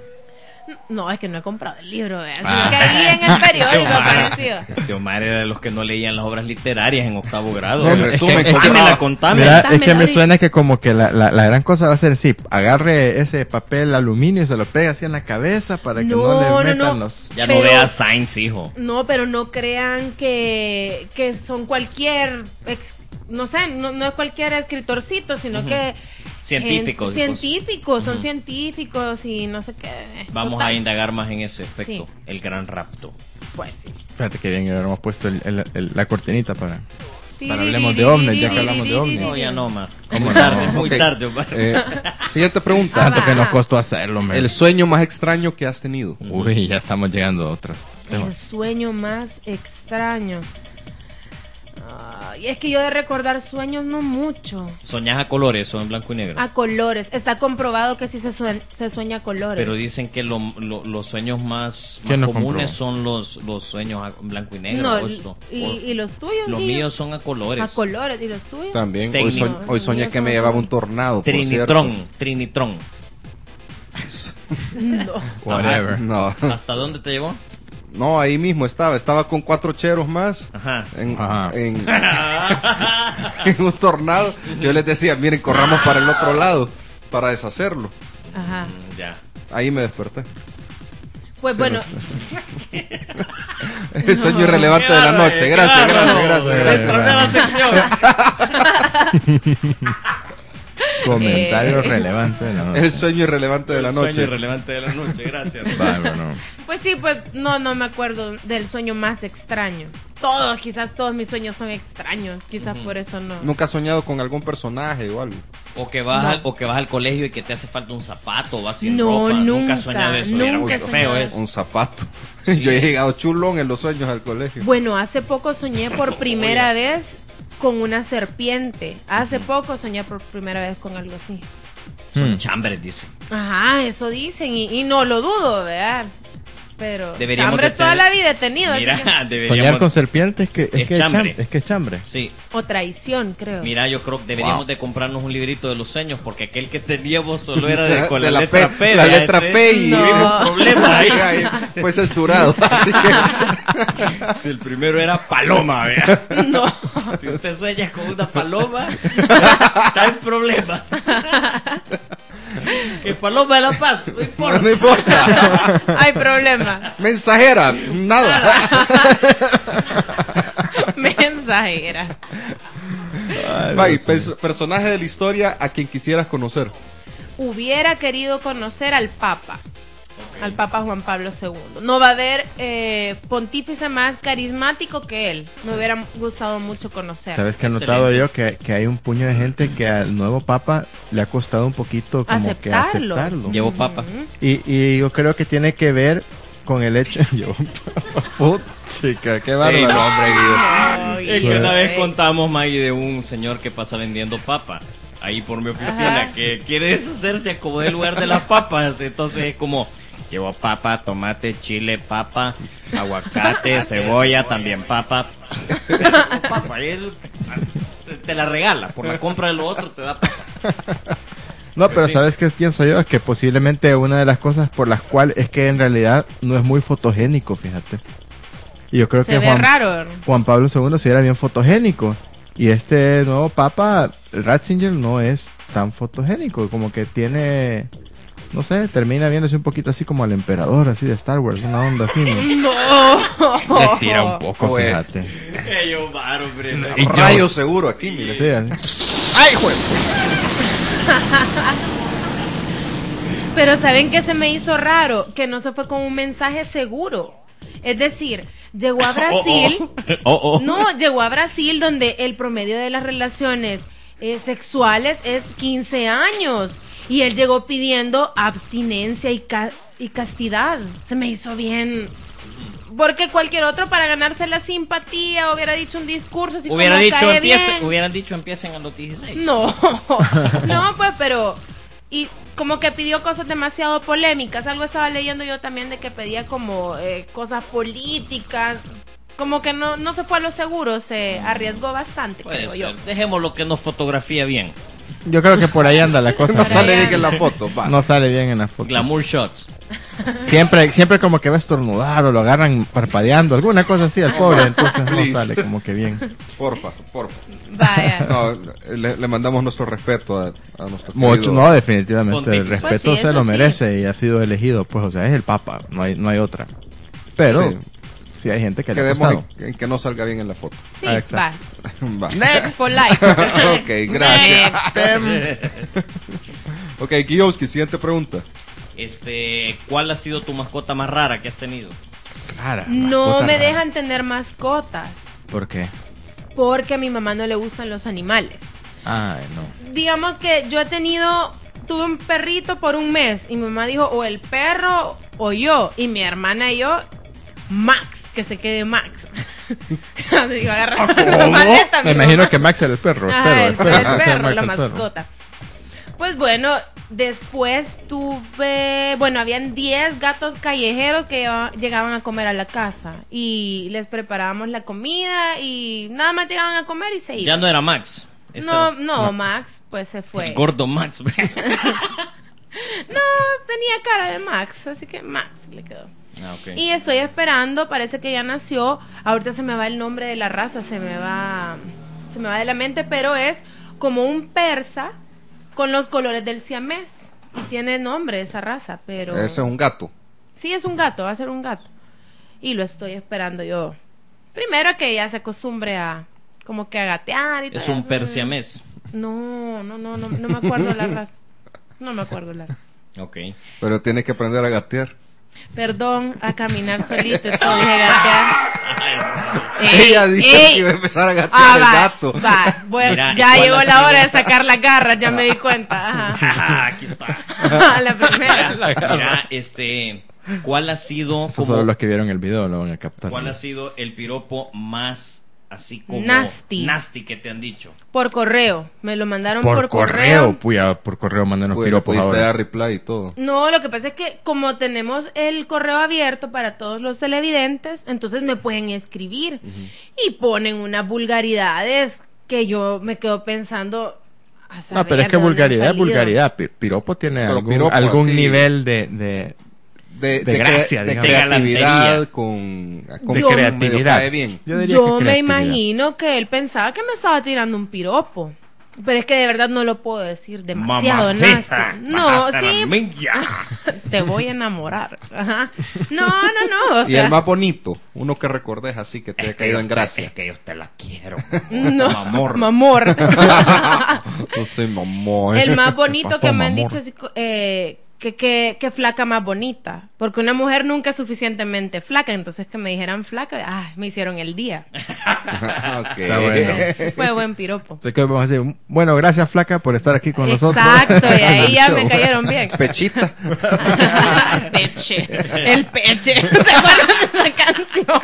No, es que no he comprado el libro, ¿eh? Así Ah. que ahí en el periódico apareció. Este Omar era de los que no leían las obras literarias en octavo grado. No, en ¿verdad? resumen, es que- Contámela, contame. Mira, Contame, es que me David. suena que como que la, la, la gran cosa va a ser, sí, agarre ese papel aluminio y se lo pega así en la cabeza para que no, No, no, le metan no. los... Ya Pero- no veas Sainz, hijo. No, pero no crean que, que son cualquier, ex- no sé, no, no es cualquier escritorcito, sino que... Científicos, gente- pues. científicos, son científicos y no sé qué. Vamos Total. a indagar más en ese aspecto. Sí. El gran rapto. Pues sí. Fíjate que bien, ya hemos puesto el- el- el- la cortinita para... Para hablemos de ovnis, ya que hablamos de ovnis. No, ya no más. ¿Cómo Muy no? tarde, muy Ok. tarde, Omar. Eh, siguiente pregunta. Tanto que nos Ajá. costó hacerlo, man. El sueño más extraño que has tenido. Uy, ya estamos llegando a otras El temas. sueño más extraño. Ay, es que yo de recordar sueños no mucho. Soñás a colores o en blanco y negro. A colores. Está comprobado que sí se, sue- se sueña a colores. Pero dicen que lo- lo- los sueños más, más ¿Quién lo comunes comprobó? son los, los sueños a- en blanco y negro. no, o esto. y, O- y los tuyos. los Guillo? míos son a colores. A colores. ¿Y los tuyos? También. Hoy, Técnico. soñ- hoy soñé Míos que me son llegaba azul. un tornado. por Trinitron, cierto. Trinitron. No. Whatever. No, ¿Hasta dónde te llevó? no, ahí mismo estaba. Estaba con cuatro cheros más. Ajá. En, Ajá. en- en un tornado. Yo les decía, miren, corramos para el otro lado para deshacerlo. Ajá. Mm, ya. Ahí me desperté. Pues Se bueno. El sueño irrelevante Qué de la bárbaro, noche. qué Gracias, gracias, bárbaro. gracias, gracias. Tercera sección. Comentario Eh. relevante. No, El sueño irrelevante de la El sueño noche. irrelevante de la noche, gracias. Bárbaro, no. Pues sí, pues no, no me acuerdo del sueño más extraño. Todos, quizás todos mis sueños son extraños. Quizás por eso no. ¿Nunca has soñado con algún personaje o algo? O que vas No. al, o que vas al colegio y que te hace falta un zapato o vas sin No, ropa. nunca, has soñado eso. nunca Era muy he feo soñado. eso. Un zapato. Yo he llegado chulón en los sueños al colegio. Bueno, hace poco soñé por primera vez con una serpiente. Hace poco soñé por primera vez con algo así. Son Hmm. chambres, dicen. Ajá, eso dicen y, y no lo dudo, ¿verdad? Pero Deberíamos chambres de toda tener- la vida he tenido. así Mira, que- deberíamos... Soñar con serpientes es que es, Es que es chambre. chambre. Es que es chambre. Sí, O traición, creo. mira, yo creo que deberíamos Wow. de comprarnos un librito de los sueños porque aquel que teníamos solo era de, con De la, la letra P, P. la ¿verdad? letra Ese- P y- tuvimos problemas ahí. Ahí, ahí, fue censurado. Así que Si el primero era paloma, vea. No. Si usted sueña con una paloma, está en problemas. Que paloma de la paz, no importa. no importa. Hay problema. Mensajera, nada. Mensajera. Vai, pers- personaje de la historia a quien quisieras conocer. Hubiera querido conocer al Papa. Al Papa Juan Pablo segundo. No va a haber eh, pontífice más carismático que él. Me hubiera gustado mucho conocer. ¿Sabes qué he notado yo? Que, que hay un puño de gente que al nuevo papa le ha costado un poquito como Aceptarlo. que aceptarlo. Llevo papa. Y, y yo creo que tiene que ver con el hecho... Yo, puta chica, qué bárbaro. Ey, no, hombre, Ay, Es que una vez güey. contamos, Maggie, de un señor que pasa vendiendo papa ahí por mi oficina, Ajá. que quiere deshacerse como del lugar de las papas. Entonces es como, llevo papa, tomate, chile, papa, aguacate, cebolla, también papa. Papa, y él te la regala, por la compra de lo otro te da papa. No, pero Sí. ¿sabes qué pienso yo? Que posiblemente una de las cosas por las cuales es que en realidad no es muy fotogénico, fíjate. Y yo creo Se que ve Juan, raro. Juan Pablo segundo sí era bien fotogénico. Y este nuevo papa, Ratzinger, no es tan fotogénico. Como que tiene, no sé, termina viéndose un poquito así como al emperador, así de Star Wars, una onda así, ¿no? No. Le tira un poco, Joder. fíjate. Ey, Omar, hombre. Rayo seguro aquí, mire. Sí, así. ¡Ay, juez! Pero ¿saben qué se me hizo raro? Que no se fue con un mensaje seguro. Es decir, llegó a Brasil. Oh, oh. Oh, oh. No, llegó a Brasil donde el promedio de las relaciones eh, sexuales es quince años. Y él llegó pidiendo abstinencia y, ca- y castidad. Se me hizo bien. Porque cualquier otro para ganarse la simpatía hubiera dicho un discurso así Hubiera como dicho, cae empiece, bien. hubieran dicho empiecen a los dieciséis. No, no, pues, pero... Y como que pidió cosas demasiado polémicas. Algo estaba leyendo yo también de que pedía como eh, cosas políticas. Como que no, no se fue a lo seguro, se arriesgó bastante, Puede creo ser. yo. Dejémoslo que nos fotografía bien. Yo creo que por ahí anda la cosa. No Para sale allá. bien en la foto, va. No sale bien en la foto. Glamour shots. Siempre, siempre como que va a estornudar o lo agarran parpadeando, alguna cosa así al pobre, entonces no Please. sale como que bien. Porfa, porfa. Vaya. No, le, le mandamos nuestro respeto a, a nuestro Mucho, querido- no, definitivamente. El Pontífice. respeto Pues sí, se eso lo sí. merece y ha sido elegido, pues, o sea, es el Papa, no hay, no hay otra. Pero Sí. sí, hay gente que le ha Quedemos costado. en, en que no salga bien en la foto. Sí, Ah, va. exacto. Va. Next for life. Ok, gracias. Ok, Kiyowski, siguiente pregunta. Este, ¿cuál ha sido tu mascota más rara que has tenido? Clara, No mascota me rara. dejan tener mascotas. ¿Por qué? Porque a mi mamá no le gustan los animales. Ay, no. Digamos que yo he tenido, tuve un perrito por un mes y mi mamá dijo o el perro o yo, y mi hermana y yo, Max, que se quede Max. Digo, agarra la maleta, Me mi imagino mamá. que Max era el perro. El Ajá, perro, el, el perro, el o sea, perro, Max la el perro. mascota. Pues bueno, después tuve, bueno, habían diez gatos callejeros que lleva- llegaban a comer a la casa y les preparábamos la comida y nada más llegaban a comer y se Ya iban. no era Max. Ese No, era no, Max, pues se fue. el gordo Max. No, tenía cara de Max, así que Max le quedó. Ah, ok. Y estoy esperando, parece que ya nació. Ahorita se me va el nombre de la raza, se me va se me va de la mente, pero es como un persa con los colores del siamés y tiene nombre esa raza, pero Ese es un gato. sí es un gato, va a ser un gato. Y lo estoy esperando yo. Primero que ya se acostumbre a como que a gatear y Es todo. un persiamés. No, no, no, no, no me acuerdo la raza. No me acuerdo la raza. Ok. Pero tiene que aprender a gatear. Perdón, a caminar solito, esto dije gatear. Ella dijo ey. que iba a empezar a gatear Ah, el va, gato. va. Bueno, Mira, ya ¿cuál llegó ha la sido? hora de sacar las garras, ya me di cuenta. Ajá. Aquí está. La primera. Mira, este, ¿cuál ha sido Eso como- solo los que vieron el video lo van a captar. cuál ha sido el piropo más así como Nasty. nasty que te han dicho? Por correo, me lo mandaron por, por, correo, puya, por correo mandan los Uy, le piropos pudiste ahora. dar reply y todo. No, lo que pasa es que como tenemos el correo abierto para todos los televidentes, entonces me pueden escribir y ponen unas vulgaridades que yo me quedo pensando. A No, saber pero es que de dónde han vulgaridad es salido. vulgaridad. Pi- Piropo tiene Pero algún, piropo, algún así. nivel de, de, De, De cre- gracia, de digamos. creatividad Galantería. con, con de Yo- medio creatividad. cae bien. Yo, diría Yo que me creatividad. imagino que él pensaba que me estaba tirando un piropo. Pero es que de verdad no lo puedo decir demasiado Mamacita, nasty. No, bájate la sí. milla. Te voy a enamorar. Ajá. No, no, no. O Y sea, el más bonito, uno que recordes así que te haya caído yo en te- gracia. Es que yo te la quiero. no. Mamor. Mamor. No sé, mamón. El más bonito Pasó, que me han mamor. dicho así, co- eh, que, que, que flaca más bonita. Porque una mujer nunca es suficientemente flaca. Entonces que me dijeran flaca, ah, me hicieron el día. Ok. Está bueno. Fue buen piropo. Así que vamos a decir, bueno, gracias Flaca por estar aquí con nosotros. Exacto, y ahí El ya show. me cayeron bien. Pechita. El peche. El peche. ¿Se acuerdan de esa canción?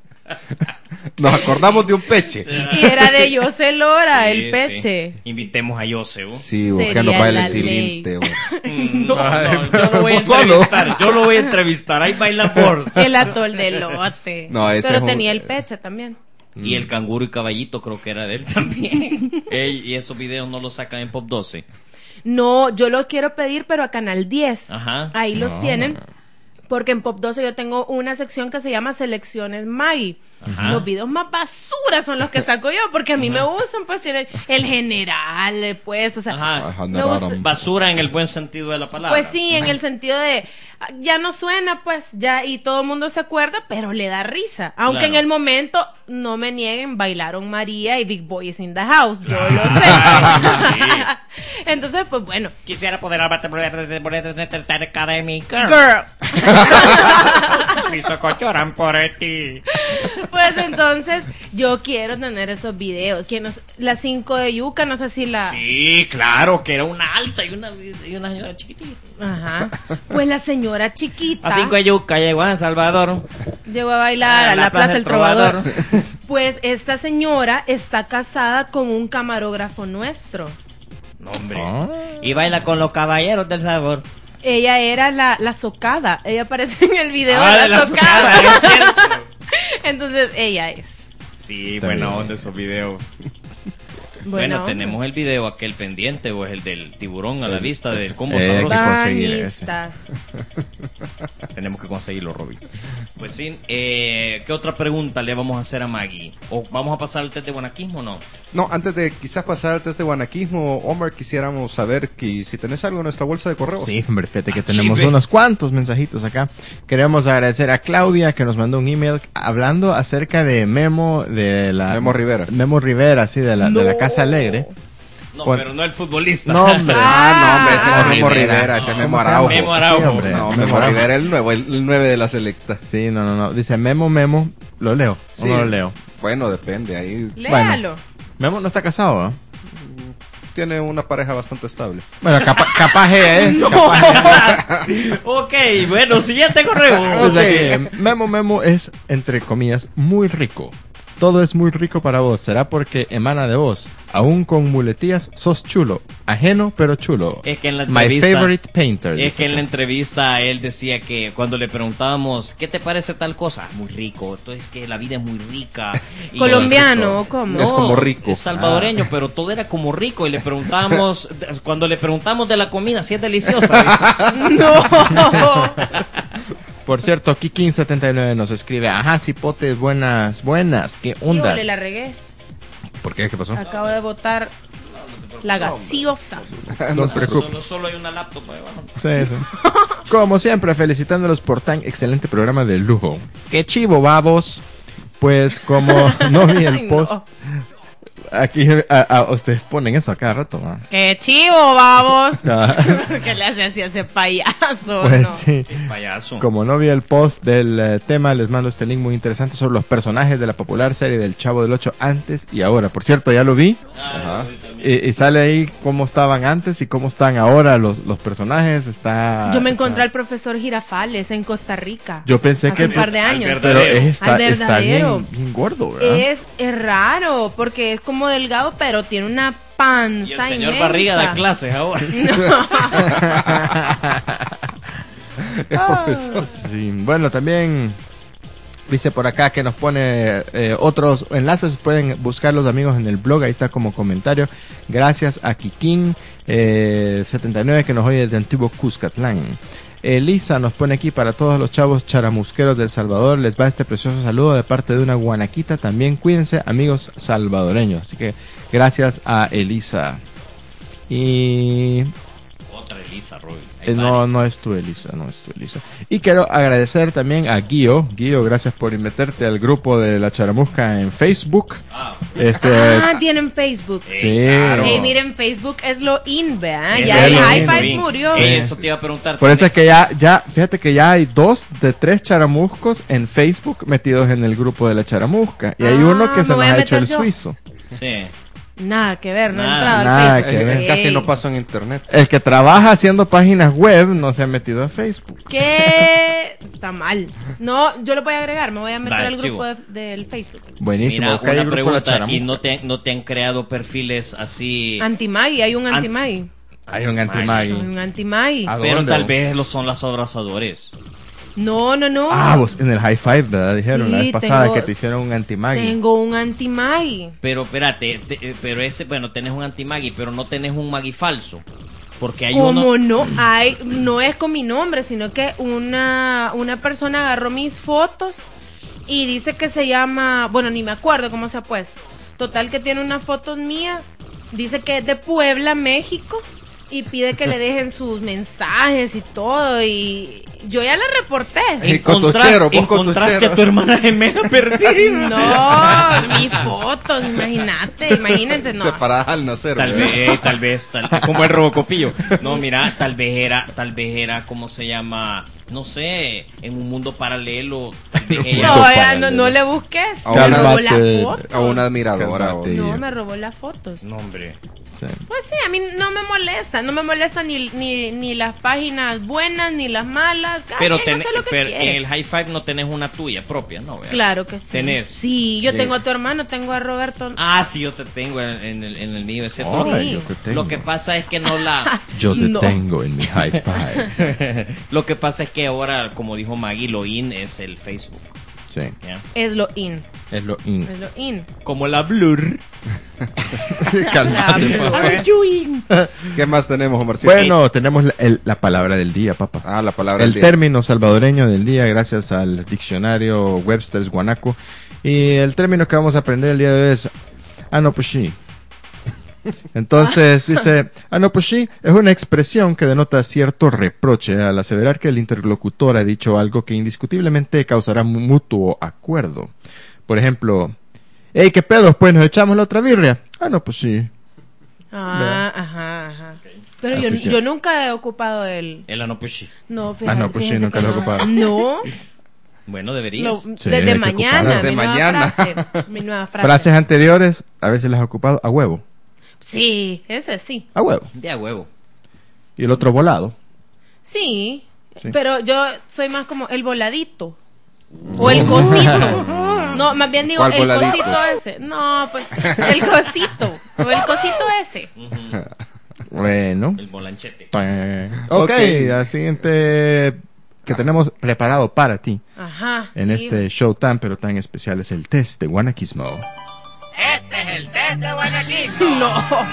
Nos acordamos de un peche. Y era de José Lora, el Sí, peche. sí. Invitemos a Yose. ¿uh? Sí, vos, que Sería nos baila la el tilinte. vos. Mm, No, Ay, no, yo lo voy a vos solo. entrevistar. Yo lo voy a entrevistar. Ahí baila por. El atol de lote. No, ese Pero es un- tenía el peche también. Y el canguro y caballito creo que era de él también. Ey, y esos videos no los sacan en Pop doce. No, yo los quiero pedir, pero a Canal diez. Ajá. Ahí los tienen. Porque en Pop doce yo tengo una sección que se llama Selecciones Maggie. Ajá. Los videos más basura son los que saco yo, porque a mí me gustan, pues, tiene el general, pues, o sea, Ajá. Ajá, me gusta- no, Basura en el buen sentido de la palabra. pues sí, en el sentido de ah, ya no suena, pues, ya, y todo el mundo se acuerda, pero le da risa. Aunque Claro. en el momento, no me nieguen, bailaron María y Big Boy is in the house, yo lo sé. Entonces, pues bueno, Quisiera poder hablarte cerca de mi girl. girl. Mis ojos lloran por ti. Pues entonces, yo quiero tener esos videos. Que nos, la cinco de Yuca, no sé si la. Sí, claro, que era una alta y una, y una señora chiquitita. Ajá. Pues la señora chiquita A cinco de yuca llegó a San Salvador. llegó a bailar a la, Plaza del Trovador. Pues esta señora está casada con un camarógrafo nuestro. No, hombre. Ah. Y baila con los caballeros del sabor. Ella era la, la socada. Ella aparece en el video Ah, de la, socada. socada, es cierto. Entonces, ella es. Sí, Está buena bien. onda esos videos. Bueno, Bueno, tenemos el video aquel pendiente, o es el del tiburón a la vista del combo Eh, sabroso. que conseguir ese. Bañistas. Tenemos que conseguirlo, Robbie. Pues sí, eh, ¿qué otra pregunta le vamos a hacer a Maggie? ¿O vamos a pasar al test de guanaquismo o no? No, antes de quizás pasar al test de guanaquismo, Omar, quisiéramos saber que si tenés algo en nuestra bolsa de correos. Sí, hombre, fíjate que Ah, tenemos chive. unos cuantos mensajitos acá. Queremos agradecer a Claudia que nos mandó un email hablando acerca de Memo de la Memo Rivera. Memo Rivera, sí, de la, de la Casa Alegre. No, Con- pero no el futbolista. No, hombre. Ah, no, hombre, ese no es Ah, Memo Rivera. Rivera, ese es Memo ¿Cómo se llama? Araujo. Memo Araujo. Sí, hombre, No, Memo Memo Araujo. Rivera, el nuevo, el, el nueve de la selecta. Sí, no, no, no. Dice Memo, Memo. ¿Lo leo o Sí. no lo leo? Bueno, depende, ahí Léalo. Memo no está casado, ¿no? tiene una pareja bastante estable. Bueno, capa- capaz ella es. capaz ella Ok, bueno, siguiente correo. es. Dice aquí, Memo, Memo es, entre comillas, muy rico. Todo es muy rico para vos. ¿Será porque emana de vos? Aún con muletillas, sos chulo. Ajeno, pero chulo. Es que en la My entrevista- favorite painter. Es dice que en la aquí. entrevista él decía que cuando le preguntábamos, ¿qué te parece tal cosa? Muy rico, entonces que la vida es muy rica. Y- Colombiano, ¿o ¿cómo? Es como rico. Es salvadoreño, pero todo era como rico. Y le preguntábamos, cuando le preguntamos de la comida, si es deliciosa. No. Por cierto, Kikin setenta y nueve nos escribe, ajá, cipotes, buenas, buenas, ¿qué ondas? Híjole, la regué. ¿Por qué? ¿Qué pasó? Acabo de botar la gaseosa. No te preocupes. Solo, solo hay una laptop ahí abajo. Sí, sí. Como siempre, felicitándolos por tan excelente programa de lujo. ¡Qué chivo, babos! Pues como no vi el Ay, post, no. aquí a, a- ustedes ponen eso a cada rato, ¿no? ¡Qué chivo, vamos! Ah, ¿Qué le hace así a ese payaso? Pues no? sí. Payaso. Como no vi el post del eh, tema, les mando este link muy interesante sobre los personajes de la popular serie del Chavo del Ocho antes y ahora. Por cierto, ya lo vi. Ajá. Y, y sale ahí cómo estaban antes y cómo están ahora los, los personajes. Está. Yo me encontré está- al profesor Girafales en Costa Rica. Yo pensé hace que. un par de al años. verdadero. Pero es- está, Al está verdadero. bien, bien gordo, ¿verdad? Es, es raro, porque es como delgado, pero tiene una panza Y el señor inmensa. Barriga da clases ahora. Sí, bueno, también dice por acá que nos pone eh, otros enlaces, pueden buscar los amigos en el blog, ahí está como comentario. Gracias a Kikín eh, setenta y nueve que nos oye desde Antiguo Cuscatlán. Elisa nos pone aquí: para todos los chavos charamusqueros del Salvador, les va este precioso saludo de parte de una guanaquita. También cuídense, amigos salvadoreños. Así que gracias a Elisa. Y... Otra Elisa, Roy. Eh, no, no es tu Elisa, no es tu Elisa. Y quiero agradecer también a Guío. Guío, gracias por meterte al grupo de La Charamusca en Facebook. Ah, Este, Ah, tienen Facebook. sí. claro. Ey, miren, Facebook es lo in, ¿verdad? Es Ya el lo in, High lo Five in. murió. Eh, Eso te iba a preguntar. Por eso es que ya, ya, fíjate que ya hay dos de tres charamuscos en Facebook metidos en el grupo de La Charamusca. Y hay Ah, uno que me se nos voy a ha hecho meter el yo. suizo. Sí. Nada que ver, no he Nada. entrado al Nada Facebook. que ver. Ey, Casi no paso en internet. El que trabaja haciendo páginas web no se ha metido a Facebook. ¿Qué? Está mal. No, yo lo voy a agregar, me voy a meter Dale, al grupo chivo. de- del Facebook. Buenísimo. Mira, busca ahí el una grupo de La pregunta. ¿Y Charamusca. no te, no te han creado perfiles así? Anti-Maggie, hay un Ant- anti-Maggie. Hay un Hay anti-Maggie. un anti-Maggie. ¿A Pero dónde, tal vos? vez lo son los abrazadores. No, no, no. Ah, vos en el High Five, ¿verdad? Dijeron Sí, la vez pasada tengo- que te hicieron un anti-Maggie. Tengo un anti-Maggie. Pero espérate, te- eh, pero ese, bueno, tenés un anti-Maggie, pero no tenés un Maggie falso. Porque hay Como uno... no hay, no es con mi nombre, sino que una, una persona agarró mis fotos y dice que se llama, bueno, ni me acuerdo cómo se ha puesto. Total que tiene unas fotos mías, dice que es de Puebla, México, y pide que le dejen sus mensajes y todo, y yo ya le reporté. Eh, Encontras- cotochero, vos encontraste cotochero. a tu hermana gemela perdida. No, mis fotos, imagínate, imagínense, no. Separadas al nacer. Tal ¿verdad? vez, tal vez, tal, como el Robocopillo. No, mira, tal vez era, tal vez era, ¿cómo se llama? No sé, en un mundo paralelo. Tal vez ella- No, Punto ya para no, el- no le busques, A me una- robó las Cálmate. fotos. A una admiradora. Cálmate. vos. No, me robó las fotos. No, hombre. Sí. Pues sí, a mí no me molesta, no me molesta ni, ni, ni las páginas buenas ni las malas. Cada Pero, quien ten- hace lo que pero quiere. en el High Five no tenés una tuya propia, ¿no? Vea? Claro que sí. ¿Tenés? Sí, yo Sí. tengo a tu hermano, tengo a Roberto. Ah, sí, yo te tengo en, en el, en el mío ese. Oh, Sí. yo te tengo. Lo que pasa es que no la... Yo te No. tengo en mi High Five. Lo que pasa es que ahora, como dijo Maggie, lo in es el Facebook. Sí, ¿ya? Es lo in, es lo in. es lo in. Como la blur. Cálmate, La- papá. ¿Qué más tenemos, Omarcito? Bueno, tenemos la, el- la palabra del día, papá. Ah, la palabra El del día. término salvadoreño del día, gracias al diccionario Webster's Guanaco. Y el término que vamos a aprender el día de hoy es anopushi. Entonces dice, anopushi es una expresión que denota cierto reproche al aseverar que el interlocutor ha dicho algo que indiscutiblemente causará mu- mutuo acuerdo. Por ejemplo, hey, ¿qué pedos? Pues nos echamos la otra birria. Ah, no, pues sí. Ah, ajá, ajá. Pero Así yo, que- yo nunca he ocupado el... El anopushi. No, fíjate, Ah, no, pues sí, fíjense nunca que lo he no. ocupado. No, Bueno, lo- deberías. Sí, hay desde que mañana, ocuparlo. Desde mi nueva mañana. frase. Mi nueva frase. Frases anteriores, a ver si las has ocupado. A huevo. Sí, ese sí. A huevo. De a huevo. Y el otro volado. Sí, Sí. pero yo soy más como el voladito. O el cosito. No, más bien digo ¿Cuál el voladito? cosito ese. No, pues el cosito. O el cosito ese. Bueno. El volanchete. Ok, Ok. la siguiente que tenemos preparado para ti Ajá. en y- este show tan pero tan especial es el test de Guanaquismo. No.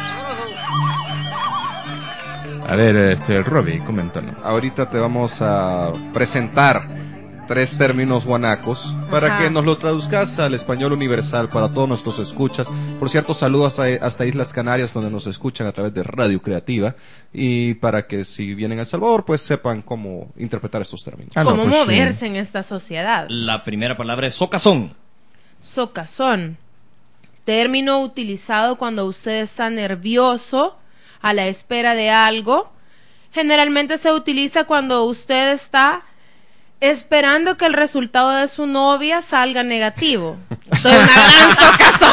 A ver, este, Robbie, coméntanos. Ahorita te vamos a presentar tres términos guanacos para Ajá. que nos lo traduzcas al español universal para todos nuestros escuchas. Por cierto, saludos a- hasta Islas Canarias donde nos escuchan a través de Radio Creativa y para que si vienen a El Salvador pues sepan cómo interpretar estos términos. Ah, no, Cómo pues, sí. moverse en esta sociedad. La primera palabra es socazón. Socazón. Término utilizado cuando usted está nervioso a la espera de algo. Generalmente se utiliza cuando usted está esperando que el resultado de su novia salga negativo. Soy una gran socazón.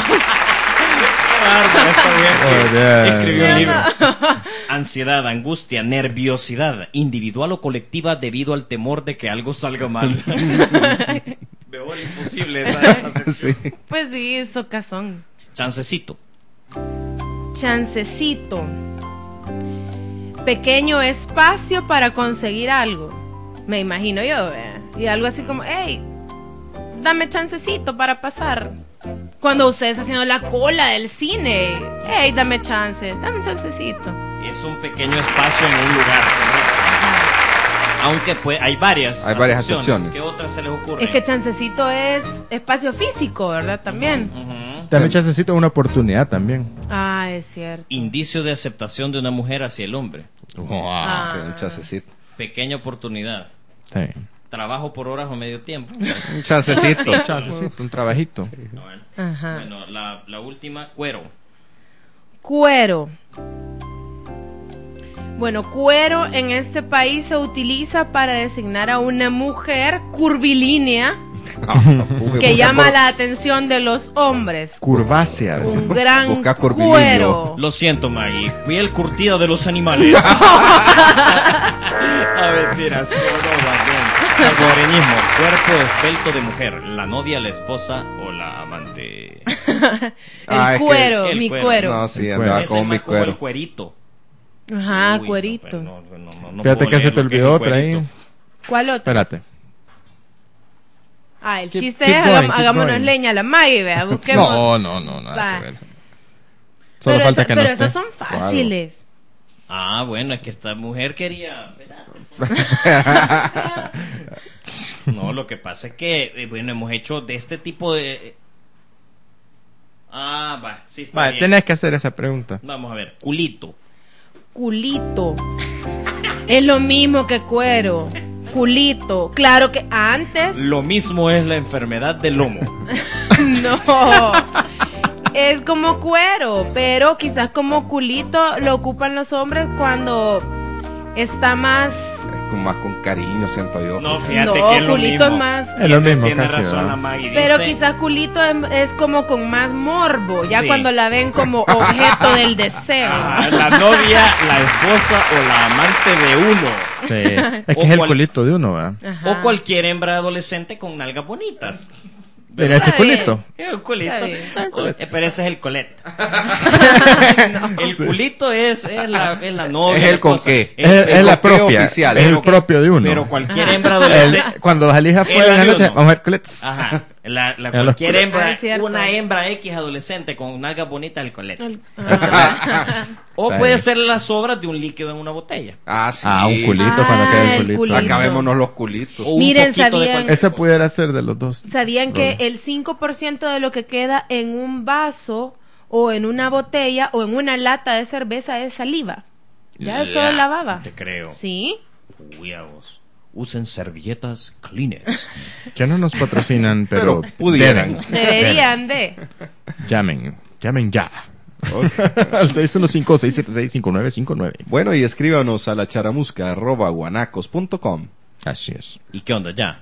Oh, yeah. Escribió un Yo libro. no. Ansiedad, angustia, nerviosidad, individual o colectiva debido al temor de que algo salga mal. Veo el imposible esa, esa sección. Sí. Pues sí, socazón. Chancecito. Chancecito. Pequeño espacio para conseguir algo. Me imagino yo, ¿eh? Y algo así como, hey, dame chancecito para pasar. Cuando usted está haciendo la cola del cine, hey, dame chance, dame chancecito. Es un pequeño espacio en un lugar. Aunque pues hay varias Hay varias acepciones. ¿Qué otras se les ocurre? Es que chancecito es espacio físico, ¿verdad? También. Ujú. También necesito una oportunidad también. Ah, es cierto. Indicio de aceptación de una mujer hacia el hombre. Ah. Sí, un chancecito. Pequeña oportunidad. Sí. Trabajo por horas o medio tiempo. Un chancecito. Un chancecito, un trabajito. Bueno, Ajá. bueno, la, la última, cuero. Cuero. Bueno, cuero en este país se utiliza para designar a una mujer curvilínea que llama la atención de los hombres. Curváceas. Un gran Busca curvilíneo. cuero. Lo siento, Maggie. Piel curtida de los animales. A mentiras, pero no, más bien. Salvadoreñismo. Cuerpo esbelto de mujer. La novia, la esposa o la amante. El Ah, es que cuero, es el mi cuero. cuero. No, sí, El andaba Ese con es mi más como cuero. el cuerito. Ajá, Uy, no, cuerito. pero no, no, no, no Fíjate puedo que se leer te lo que olvidó es el otra cuerito. ahí. ¿Cuál otro? Espérate. Ah, el Keep- chiste keep es going, hagam- keep hagámonos going. leña a la Maggie, vea, busquemos. No, no, no, nada Va. que ver. Solo pero falta esa- que pero no esas esté. son fáciles. Ah, bueno, es que esta mujer quería. No, lo que pasa es que, eh, bueno, hemos hecho de este tipo de. Ah, va, sí está Vale, bien. tenés que hacer esa pregunta. Vamos a ver, culito. Culito. Es lo mismo que cuero. Culito. Claro que antes. Lo mismo es la enfermedad del lomo. No. Es como cuero, pero quizás como culito lo ocupan los hombres cuando está más. Es con más con cariño, siento yo. No, fíjate No, que es lo culito mismo. es más. Es lo mismo Tiene casi, razón ¿verdad? la Maggie. Pero dice- quizás culito es, es como con más morbo, ya Sí. cuando la ven como objeto del deseo. Ajá, la novia, la esposa o la amante de uno. Sí. Es O que es el cual- culito de uno, ¿verdad? Ajá. O cualquier hembra adolescente con nalgas bonitas. Mira ese Está bien. culito. Es un culito. Está bien. Ah, culito. Eh, Pero ese es el colete. El culito es, es, la, es la novia. ¿Es el la con cosa. qué? Es, es el la copio propia. oficial. Es el Pero- propio de uno. Pero cualquier hembra El- adolescente. cuando salís afuera El en la de noche, uno. vamos a ver culetes. Ajá. La, la A los cualquier culetes. hembra, Ah, es cierto. una hembra X adolescente con nalgas bonitas, el colete. El- ah. O Está puede bien. ser las sobras de un líquido en una botella. Ah, sí. Ah, un culito Ah, cuando queda el el culito. culito. Acabémonos los culitos. O un Miren, poquito de ¿sabían? cualquier Ese cosa. pudiera ser de los dos. ¿Sabían que Roles. el cinco por ciento de lo que queda en un vaso o en una botella o en una lata de cerveza es saliva? Ya eso es la baba. Te creo. Sí. Uy, a vos. Usen servilletas Kleenex. Que no nos patrocinan, pero, Pero pudieran. deben. Deberían de. Llamen, llamen ya. Al seis uno cinco, seis siete seis, cinco nueve cinco nueve. Bueno, y escríbanos a la charamusca arroba guanacos punto com. Así es. ¿Y qué onda ya?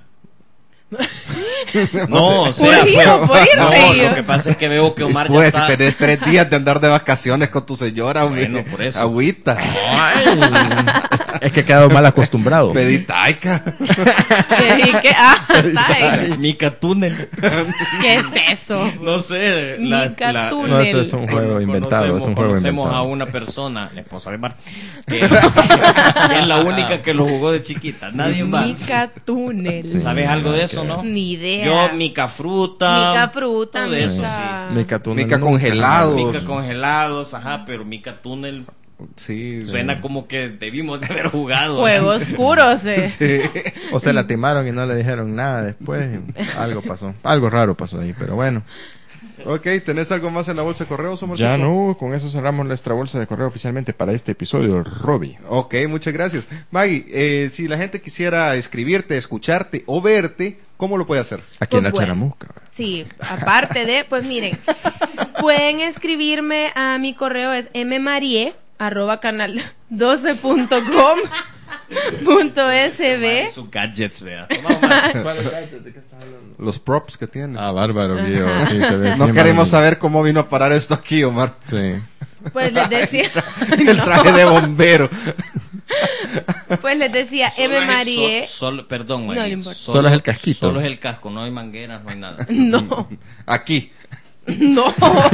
No, o sea, Por ir, pues, por ir, no, tío. lo que pasa es que veo que Omar ya Pues está... tenés tres días de andar de vacaciones con tu señora, hombre. Bueno, por eso. Agüita. Es que he quedado mal acostumbrado. Pedí taica. ¿Qué, y qué? Ah, está ahí. Mica Túnel. ¿Qué es eso? No sé. La, Mica la- Túnel. No, eso es un juego inventado. Conocemos, Es un juego conocemos inventado. a una persona, la esposa de Mar, que, que es la única que lo jugó de chiquita. Nadie más. Mica Túnel. Sí. ¿Sabes algo de nada eso, que no? ver. Ni idea. Yo, mica fruta. Mica fruta, todo eso, mica- Mica túnel Mica nunca congelado. jamás. Mica congelados, ajá, pero mica túnel Sí. suena como que debimos de haber jugado. Juego oscuro, eh. Sí. O se la timaron y no le dijeron nada después. Algo pasó. Algo raro pasó ahí, pero bueno. Ok, ¿tenés algo más en la bolsa de correos, Omar? Ya no, con eso cerramos nuestra bolsa de correo oficialmente para este episodio, Robbie. Ok, muchas gracias. Maggie, eh, si la gente quisiera escribirte, escucharte o verte, ¿cómo lo puede hacer? Aquí en la Pues bueno. Charamusca. Sí, aparte de, pues miren, pueden escribirme a mi correo, es mmarie arroba canal doce punto com punto sb. Sus gadgets, vea. Toma, Omar. Los props que tiene. Ah, bárbaro, Guido. Sí, te ves no bien queremos mal. saber cómo vino a parar esto aquí, Omar. Sí. Pues les decía, El traje de bombero. pues les decía, Solo es el- mmarie, so- solo- perdón, No, Maggie, no importa. Solo es el casquito. Solo es el casco, no hay mangueras, no hay nada. no, Aquí, no,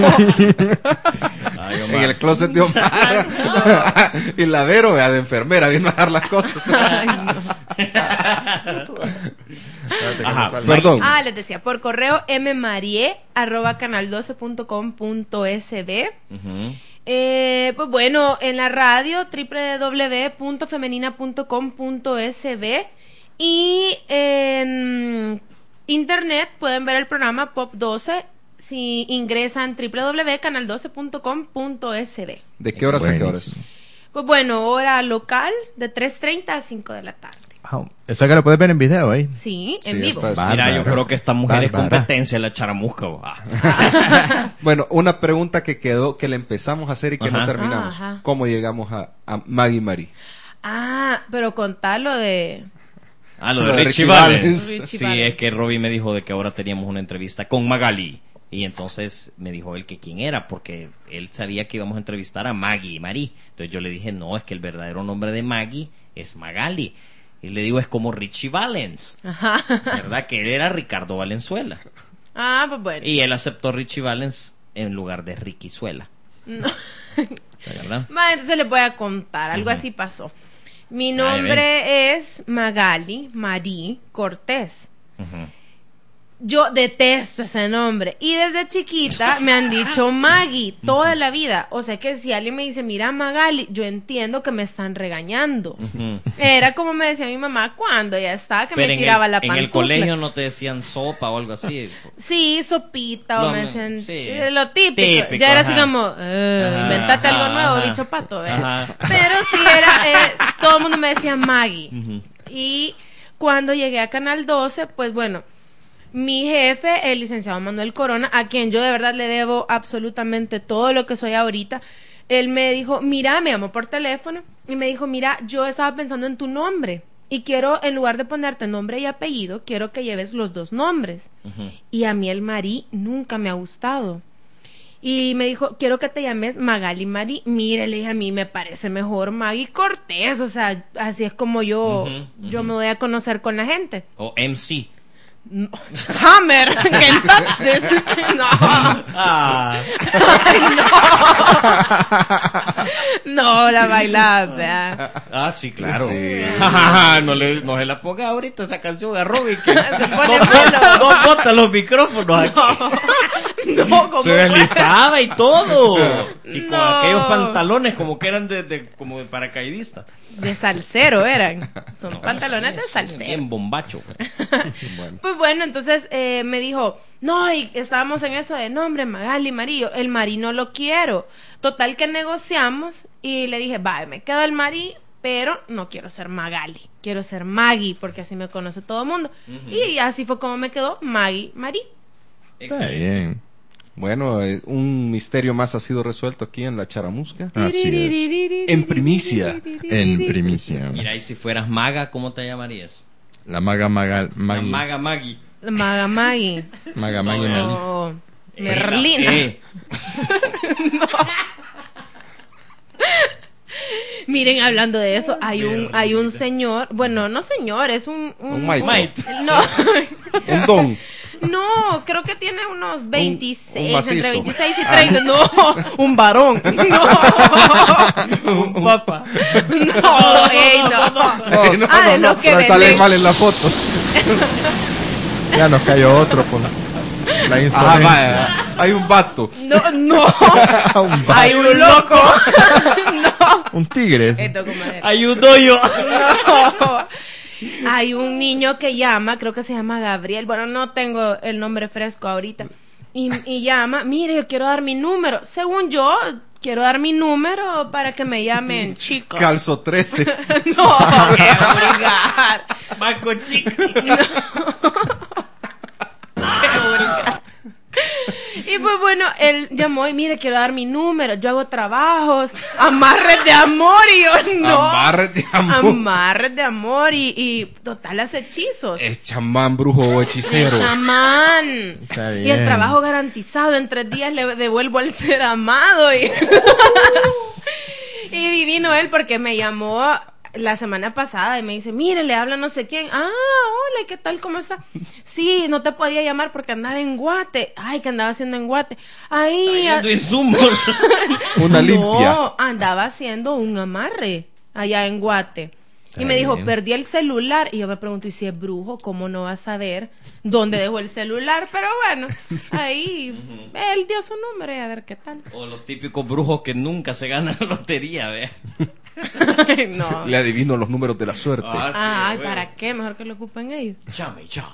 Ay, en Omar. el closet de Omar. Y la Vero, vea, de enfermera, vino a dar las cosas. ay, no. Ajá. Perdón. Ah, les decía, por correo mmarie arroba canal doce punto com punto sb. Ujú. Eh, pues bueno, en la radio doble u doble u doble u punto femenina punto com punto es be y en internet pueden ver el programa Pop doce si ingresan doble u doble u doble u punto canal doce punto com punto es be. ¿De qué horas a qué horas? Pues bueno, hora local de tres treinta a cinco de la tarde. Wow. Eso que lo puedes ver en video ahí. Sí, Sí, en vivo. está- Mira, yo Bárbara. creo que esta mujer es Bárbara. competencia de la charamusca. Ah. Bueno, una pregunta que quedó, que le empezamos a hacer y que no Ajá. terminamos. Ah, ajá. ¿Cómo llegamos a, a Maggie Marie? Ah, pero contarlo de... Ah, lo Lo de de Richie Richie Valens. Valens. Richie Sí, Valens. es que Robbie me dijo de que ahora teníamos una entrevista con Magali. Y entonces me dijo él que quién era, porque él sabía que íbamos a entrevistar a Maggie y Marie. Entonces yo le dije, no, es que el verdadero nombre de Maggie es Magali. Y le digo, es como Richie Valens. Ajá. ¿Verdad? Que él era Ricardo Valenzuela. Ah, pues bueno. Y él aceptó Richie Valens en lugar de Ricky Suela. No. ¿Verdad? Va, entonces les voy a contar, algo Ujú. así pasó. Mi Ay, nombre es Magali Marie Cortés. Ujú. Yo detesto ese nombre. Y desde chiquita me han dicho Maggie toda la vida. O sea que si alguien me dice, mira Magali, yo entiendo que me están regañando. Ujú. Era como me decía mi mamá cuando ya estaba, que Pero me en tiraba el, la en pantufla. el colegio no te decían sopa o algo así. Sí, sopita Lo o me me- decían sí. eh, lo típico. Típico, Ya era ajá. así como, eh, Ajá, inventate ajá, algo nuevo, ajá. bicho pato. ¿eh? Ajá. Pero sí era, eh, todo el mundo me decía Maggie. Ujú. Y cuando llegué a Canal doce, pues bueno, mi jefe, el licenciado Manuel Corona, a quien yo de verdad le debo absolutamente todo lo que soy ahorita, él me dijo, mira, me llamó por teléfono y me dijo, mira, yo estaba pensando en tu nombre y quiero, en lugar de ponerte nombre y apellido, quiero que lleves los dos nombres. Ujú. Y a mí el Marí nunca me ha gustado. Y me dijo, quiero que te llames Magali Marí. Mire, le dije, a mí me parece mejor Maggie Cortés. O sea, así es como yo, Ujú, yo ujú. me voy a conocer con la gente. O M C. No. Hammer, can't touch this. No. Ah. Ay, no. No, la bailaba, vea. Ah, sí, claro. Sí. no, le, no se la ponga ahorita esa canción a Robbie. Que Se pone no, malo. no bota los micrófonos aquí. No, como Se deslizaba y todo. Y con No. aquellos pantalones como que eran de, de- como de paracaidista. de salsero eran. Son No, pantalones sí, de sí, salsero. bien bombacho. Bueno. Pues bueno, entonces eh, me dijo, no, y estábamos en eso de nombre, Magali Marillo, el Marí no lo quiero. Total que negociamos y le dije, va, me quedo el Marí, pero no quiero ser Magali, quiero ser Maggie, porque así me conoce todo el mundo. Ujú. Y así fue como me quedó Maggie Marí. Está bien. Bueno, eh, un misterio más ha sido resuelto aquí en la Charamusca. Así es. En primicia. En primicia. Mira, y si fueras maga, ¿cómo te llamarías? La maga maga La Maggie. maga Maggie. Maga Maggie. Maga Maggie Mali. No, Eh, Merlina. la- eh. Miren, hablando de eso, hay un hay un señor, bueno, no señor, es un Un mate. Mate. No. Un don. No, creo que tiene unos veintiséis, un macizo. entre veintiséis y treinta. No, un varón. No, Un papa. no, ey, no. No, no, Ah, de no, lo no, que pero sale venden. mal en las fotos. Ya nos cayó otro por la Ajá, insolencia. vaya. Hay un vato. No, no. Un va- Hay un loco. No. Un tigre. ese. Esto como es. Ayudo yo. No. Hay un niño que llama, creo que se llama Gabriel. Bueno, no tengo el nombre fresco ahorita. Y, y llama, mire, yo quiero dar mi número. Según yo, quiero dar mi número para que me llamen chicos. Calzo trece. No, qué vulgar. Maco chico. Qué vulgar. Y pues bueno, él llamó y mire, quiero dar mi número, yo hago trabajos, amarres de amor y yo no. Amarres de amor. Amarres de amor y, y total hace hechizos. Es chamán, brujo o hechicero. Chamán. Está Y el bien. trabajo garantizado, en tres días le devuelvo al ser amado. Y, y divino él porque me llamó la semana pasada y me dice, mire, le habla no sé quién. Ah, hola, ¿qué tal? ¿Cómo está? Sí, no te podía llamar porque andaba en Guate. Ay, ¿qué andaba haciendo en Guate? Ahí. Trayendo insumos. Una no, limpia. andaba haciendo un amarre allá en Guate. Y me dijo, bien. perdí el celular. Y yo me pregunto, ¿y si es brujo? ¿Cómo no va a saber dónde dejó el celular? Pero bueno, ahí él dio su número y a ver qué tal. O los típicos brujos que nunca se ganan la lotería, ¿ve? No. Le adivino los números de la suerte. Ah, sí, Ay, bueno. ¿para qué? Mejor que lo ocupen ellos. Llame ya.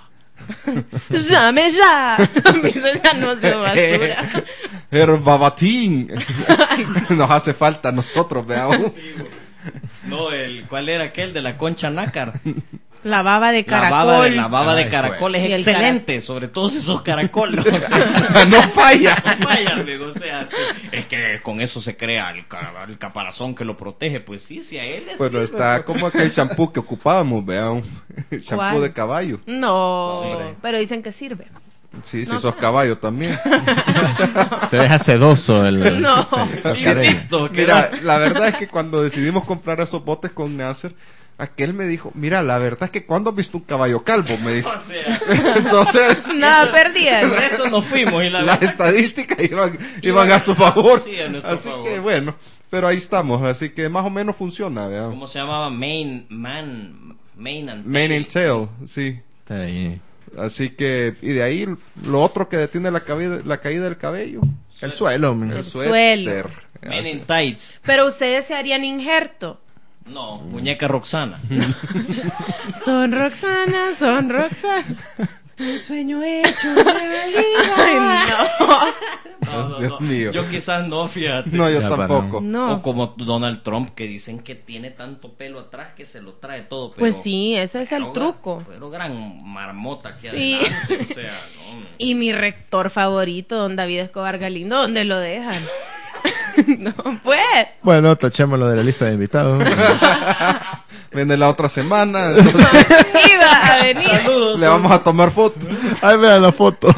¡Llame ya! A mí ese anuncio basura. Herbabatín. Nos hace falta a nosotros, veamos. Sí, güey. No, el, ¿cuál era aquel de la concha nácar? La baba de La caracol. baba de, la baba de Ay, caracol güey. Y es el excelente, sobre todo si sos caracol. O sea, No falla. no vaya, amigo, o sea, es que con eso se crea el, ca- el caparazón que lo protege. Pues sí, si a él es. Bueno, está como aquel shampoo que ocupábamos, veamos. El shampoo ¿Cuál? de caballo. No, Hombre. pero dicen que sirve. Sí, si No sos sé. caballo también. Te deja sedoso el, No. el cabello. Invicto, que Mira, das- la verdad es que cuando decidimos comprar esos botes con Nasser, aquel me dijo, mira, la verdad es que cuando has visto un caballo calvo, me dice. O sea, Entonces, Nada perdieron. por eso nos fuimos y la las verdad- estadísticas iban, iban a su favor. Sí, a nuestro Así favor. que bueno, pero ahí estamos, así que más o menos funciona, veamos. ¿Cómo se llamaba? Main, man, main and Mane and tail. tail, sí. Está ahí. Así que, y de ahí lo otro que detiene la, caída la caída del cabello. El suelo, man. El El suéter. Men Así. in tights. Pero ustedes se harían injerto. No, muñeca Roxana. Son Roxana, son Roxana. Sueño hecho Ay, no. No, no, Dios no. mío. Yo quizás no, fíjate. No, yo Ya, para tampoco. No. O como Donald Trump, que dicen que tiene tanto pelo atrás que se lo trae todo. Pero, Pues sí, ese es el pero truco. gran- Pero gran marmota aquí Sí. adelante. O sea, no. Y mi rector favorito, don David Escobar Galindo, ¿dónde lo dejan? No, pues. Bueno, tachémoslo de la lista de invitados. Viene la otra semana, entonces Iba a venir. Saludos. le vamos a tomar foto. Ahí vean la foto.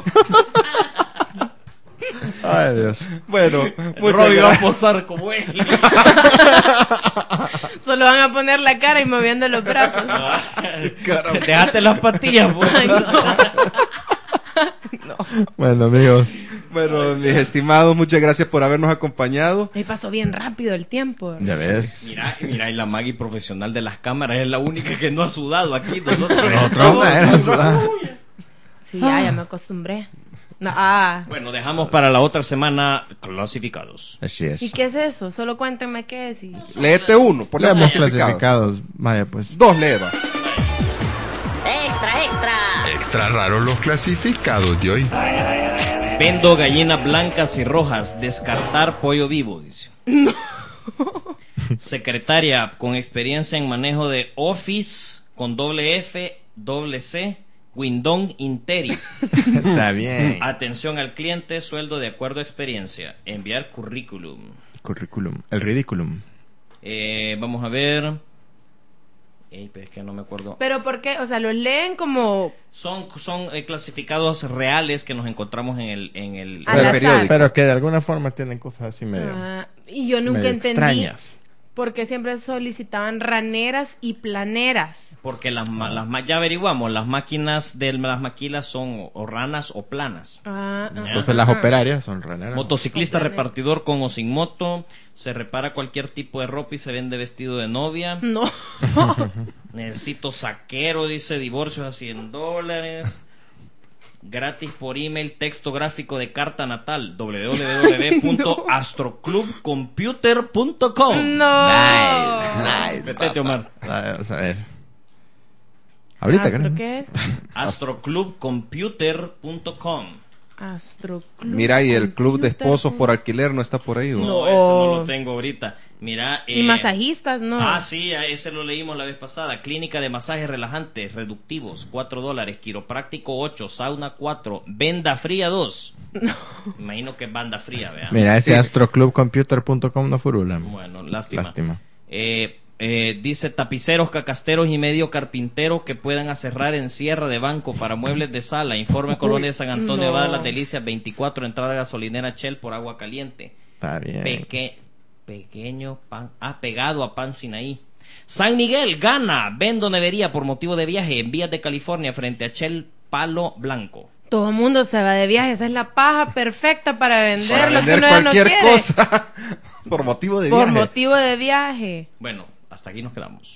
Ay, Dios. Bueno, muchas Robbie va a gracias. posar como él. Solo van a poner la cara y moviendo los brazos. Caramba. Déjate las patillas, pues. Ay, no. Bueno, amigos. Bueno, mis estimados, muchas gracias por habernos acompañado. Ahí pasó bien rápido el tiempo. Ya ves. Mira, mira, y la Maggie profesional de las cámaras es la única que no ha sudado aquí. Nosotros. Otro, eh, Sí, ya, ya me acostumbré. No, ah. Bueno, dejamos para la otra semana clasificados. Así es. ¿Y qué es eso? Solo cuéntenme qué es. Y... Léete uno, ponle Leemos clasificado. clasificados. Vaya, pues. Dos leva. Extra, extra. Extra raro los clasificados de hoy. Vendo gallinas blancas y rojas. Descartar pollo vivo, dice. Secretaria con experiencia en manejo de Office con doble F, doble C, Windows Interi. Está bien. Atención al cliente, sueldo de acuerdo a experiencia. Enviar currículum. Currículum. El ridículum. Eh, vamos a ver. Ey, pero es que no me acuerdo. Pero ¿por qué? O sea, los leen como... Son, son eh, clasificados reales que nos encontramos en el, en el Al azar. periódico. Pero que de alguna forma tienen cosas así medio, Ah, y yo nunca medio entendí extrañas. por qué siempre solicitaban raneras y planeras. porque las, ma- las ma- ya averiguamos, las máquinas de las maquilas son o, o ranas o planas. Ah, ah, Entonces las ah. operarias son raneras. Motociclista Planes. repartidor con o sin moto, se repara cualquier tipo de ropa y se vende vestido de novia. No. Necesito saquero, dice, divorcios a cien dólares. Gratis por email, texto gráfico de carta natal, w w w punto astroclubcomputer punto com. No. Nice, nice. Vete, Omar. Ah, vamos a ver. Ahorita, ¿Astro ¿no? qué es? astroclubcomputer punto com. Astroclub. Mira, y el club de Computer. esposos por alquiler no está por ahí, ¿o? No, No. ese no lo tengo ahorita. Mira. Y eh, masajistas, no. Ah, sí, a ese lo leímos la vez pasada. Clínica de masajes relajantes, reductivos, cuatro dólares. Quiropráctico, ocho. Sauna, cuatro. Venda fría, dos. Imagino que es banda fría, vean. Mira, ese Sí. astroclubcomputer punto com no furula. Bueno, lástima. Lástima. Eh, eh, dice tapiceros, cacasteros y medio carpinteros que puedan aserrar en sierra de banco para muebles de sala. Informe Colonia de San Antonio, no. Nevada, Las Delicias, veinticuatro, entrada gasolinera Shell por agua caliente. Está bien. Peque, pequeño pan, ah, pegado a pan Sinaí. San Miguel gana, vendo nevería por motivo de viaje en vías de California frente a Shell Palo Blanco. Todo el mundo se va de viaje. Esa es la paja perfecta para vender Para lo que vender uno ya no cualquier quiere. cosa por motivo de Por viaje. motivo de viaje. Bueno, hasta aquí nos quedamos.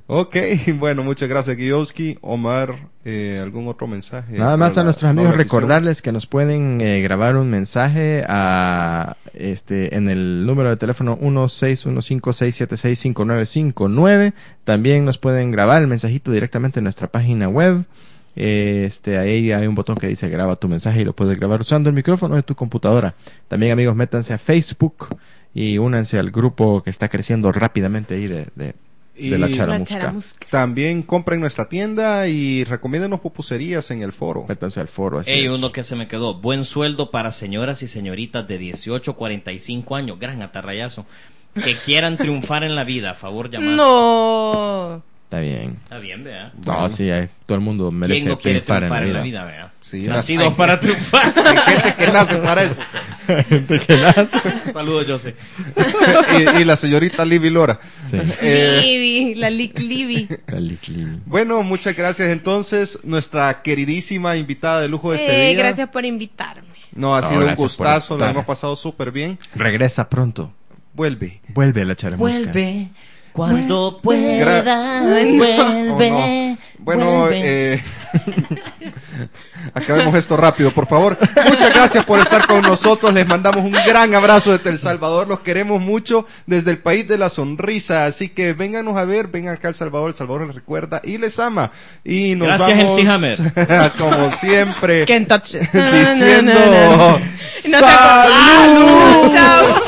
Ok, bueno, muchas gracias, Kiyowski. Omar, eh, ¿algún otro mensaje? Nada más para a la nuestros amigos nueva edición? recordarles que nos pueden eh, grabar un mensaje a este en el número de teléfono uno seis uno cinco seis siete seis cinco nueve cinco nueve. También nos pueden grabar el mensajito directamente en nuestra página web. Eh, Este, ahí hay un botón que dice graba tu mensaje y lo puedes grabar usando el micrófono de tu computadora. También, amigos, métanse a Facebook y únanse al grupo que está creciendo rápidamente ahí de, de, Y de la Chara La Musca. charamusca. También compren nuestra tienda y recomiéndenos pupuserías en el foro. Métanse al foro. Así Ey, es. uno que se me quedó. Buen sueldo para señoras y señoritas de dieciocho a cuarenta y cinco años. Gran atarrayazo. Que quieran triunfar en la vida. A favor, llamar. No. Está bien. Está bien, vea. No, sí, hay- todo el mundo merece ¿Quién no quiere triunfar, triunfar en la vida. vea? Sí, Nacidos hay- para triunfar. Hay gente que nace para eso. Saludos, José. y, y la señorita Libby Lora. Sí. Eh, Libby, la Lick Libby. La Licli. bueno, muchas gracias entonces. Nuestra queridísima invitada de lujo de este Eh, día. gracias por invitarme. No, ha No, sido un gracias por gustazo, lo estar. hemos pasado súper bien. Regresa pronto. Vuelve. Vuelve a la Chara Musca. Vuelve cuando Gra- puedas. Oh, Vuelve. no. Bueno, vuelve. eh, acabemos esto rápido, por favor. Muchas gracias por estar con nosotros. Les mandamos un gran abrazo desde El Salvador. Los queremos mucho desde el país de la sonrisa. Así que vénganos a ver, vengan acá a El Salvador. El Salvador les recuerda y les ama. Y nos Gracias, vamos, M C Hammer. como siempre, Can't touch it. diciendo No, no, no. No te ¡Salud! Chao.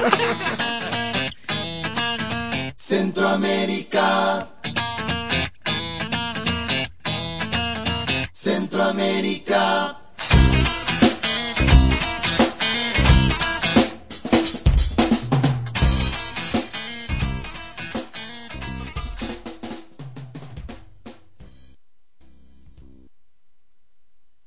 Centroamérica. Centroamérica.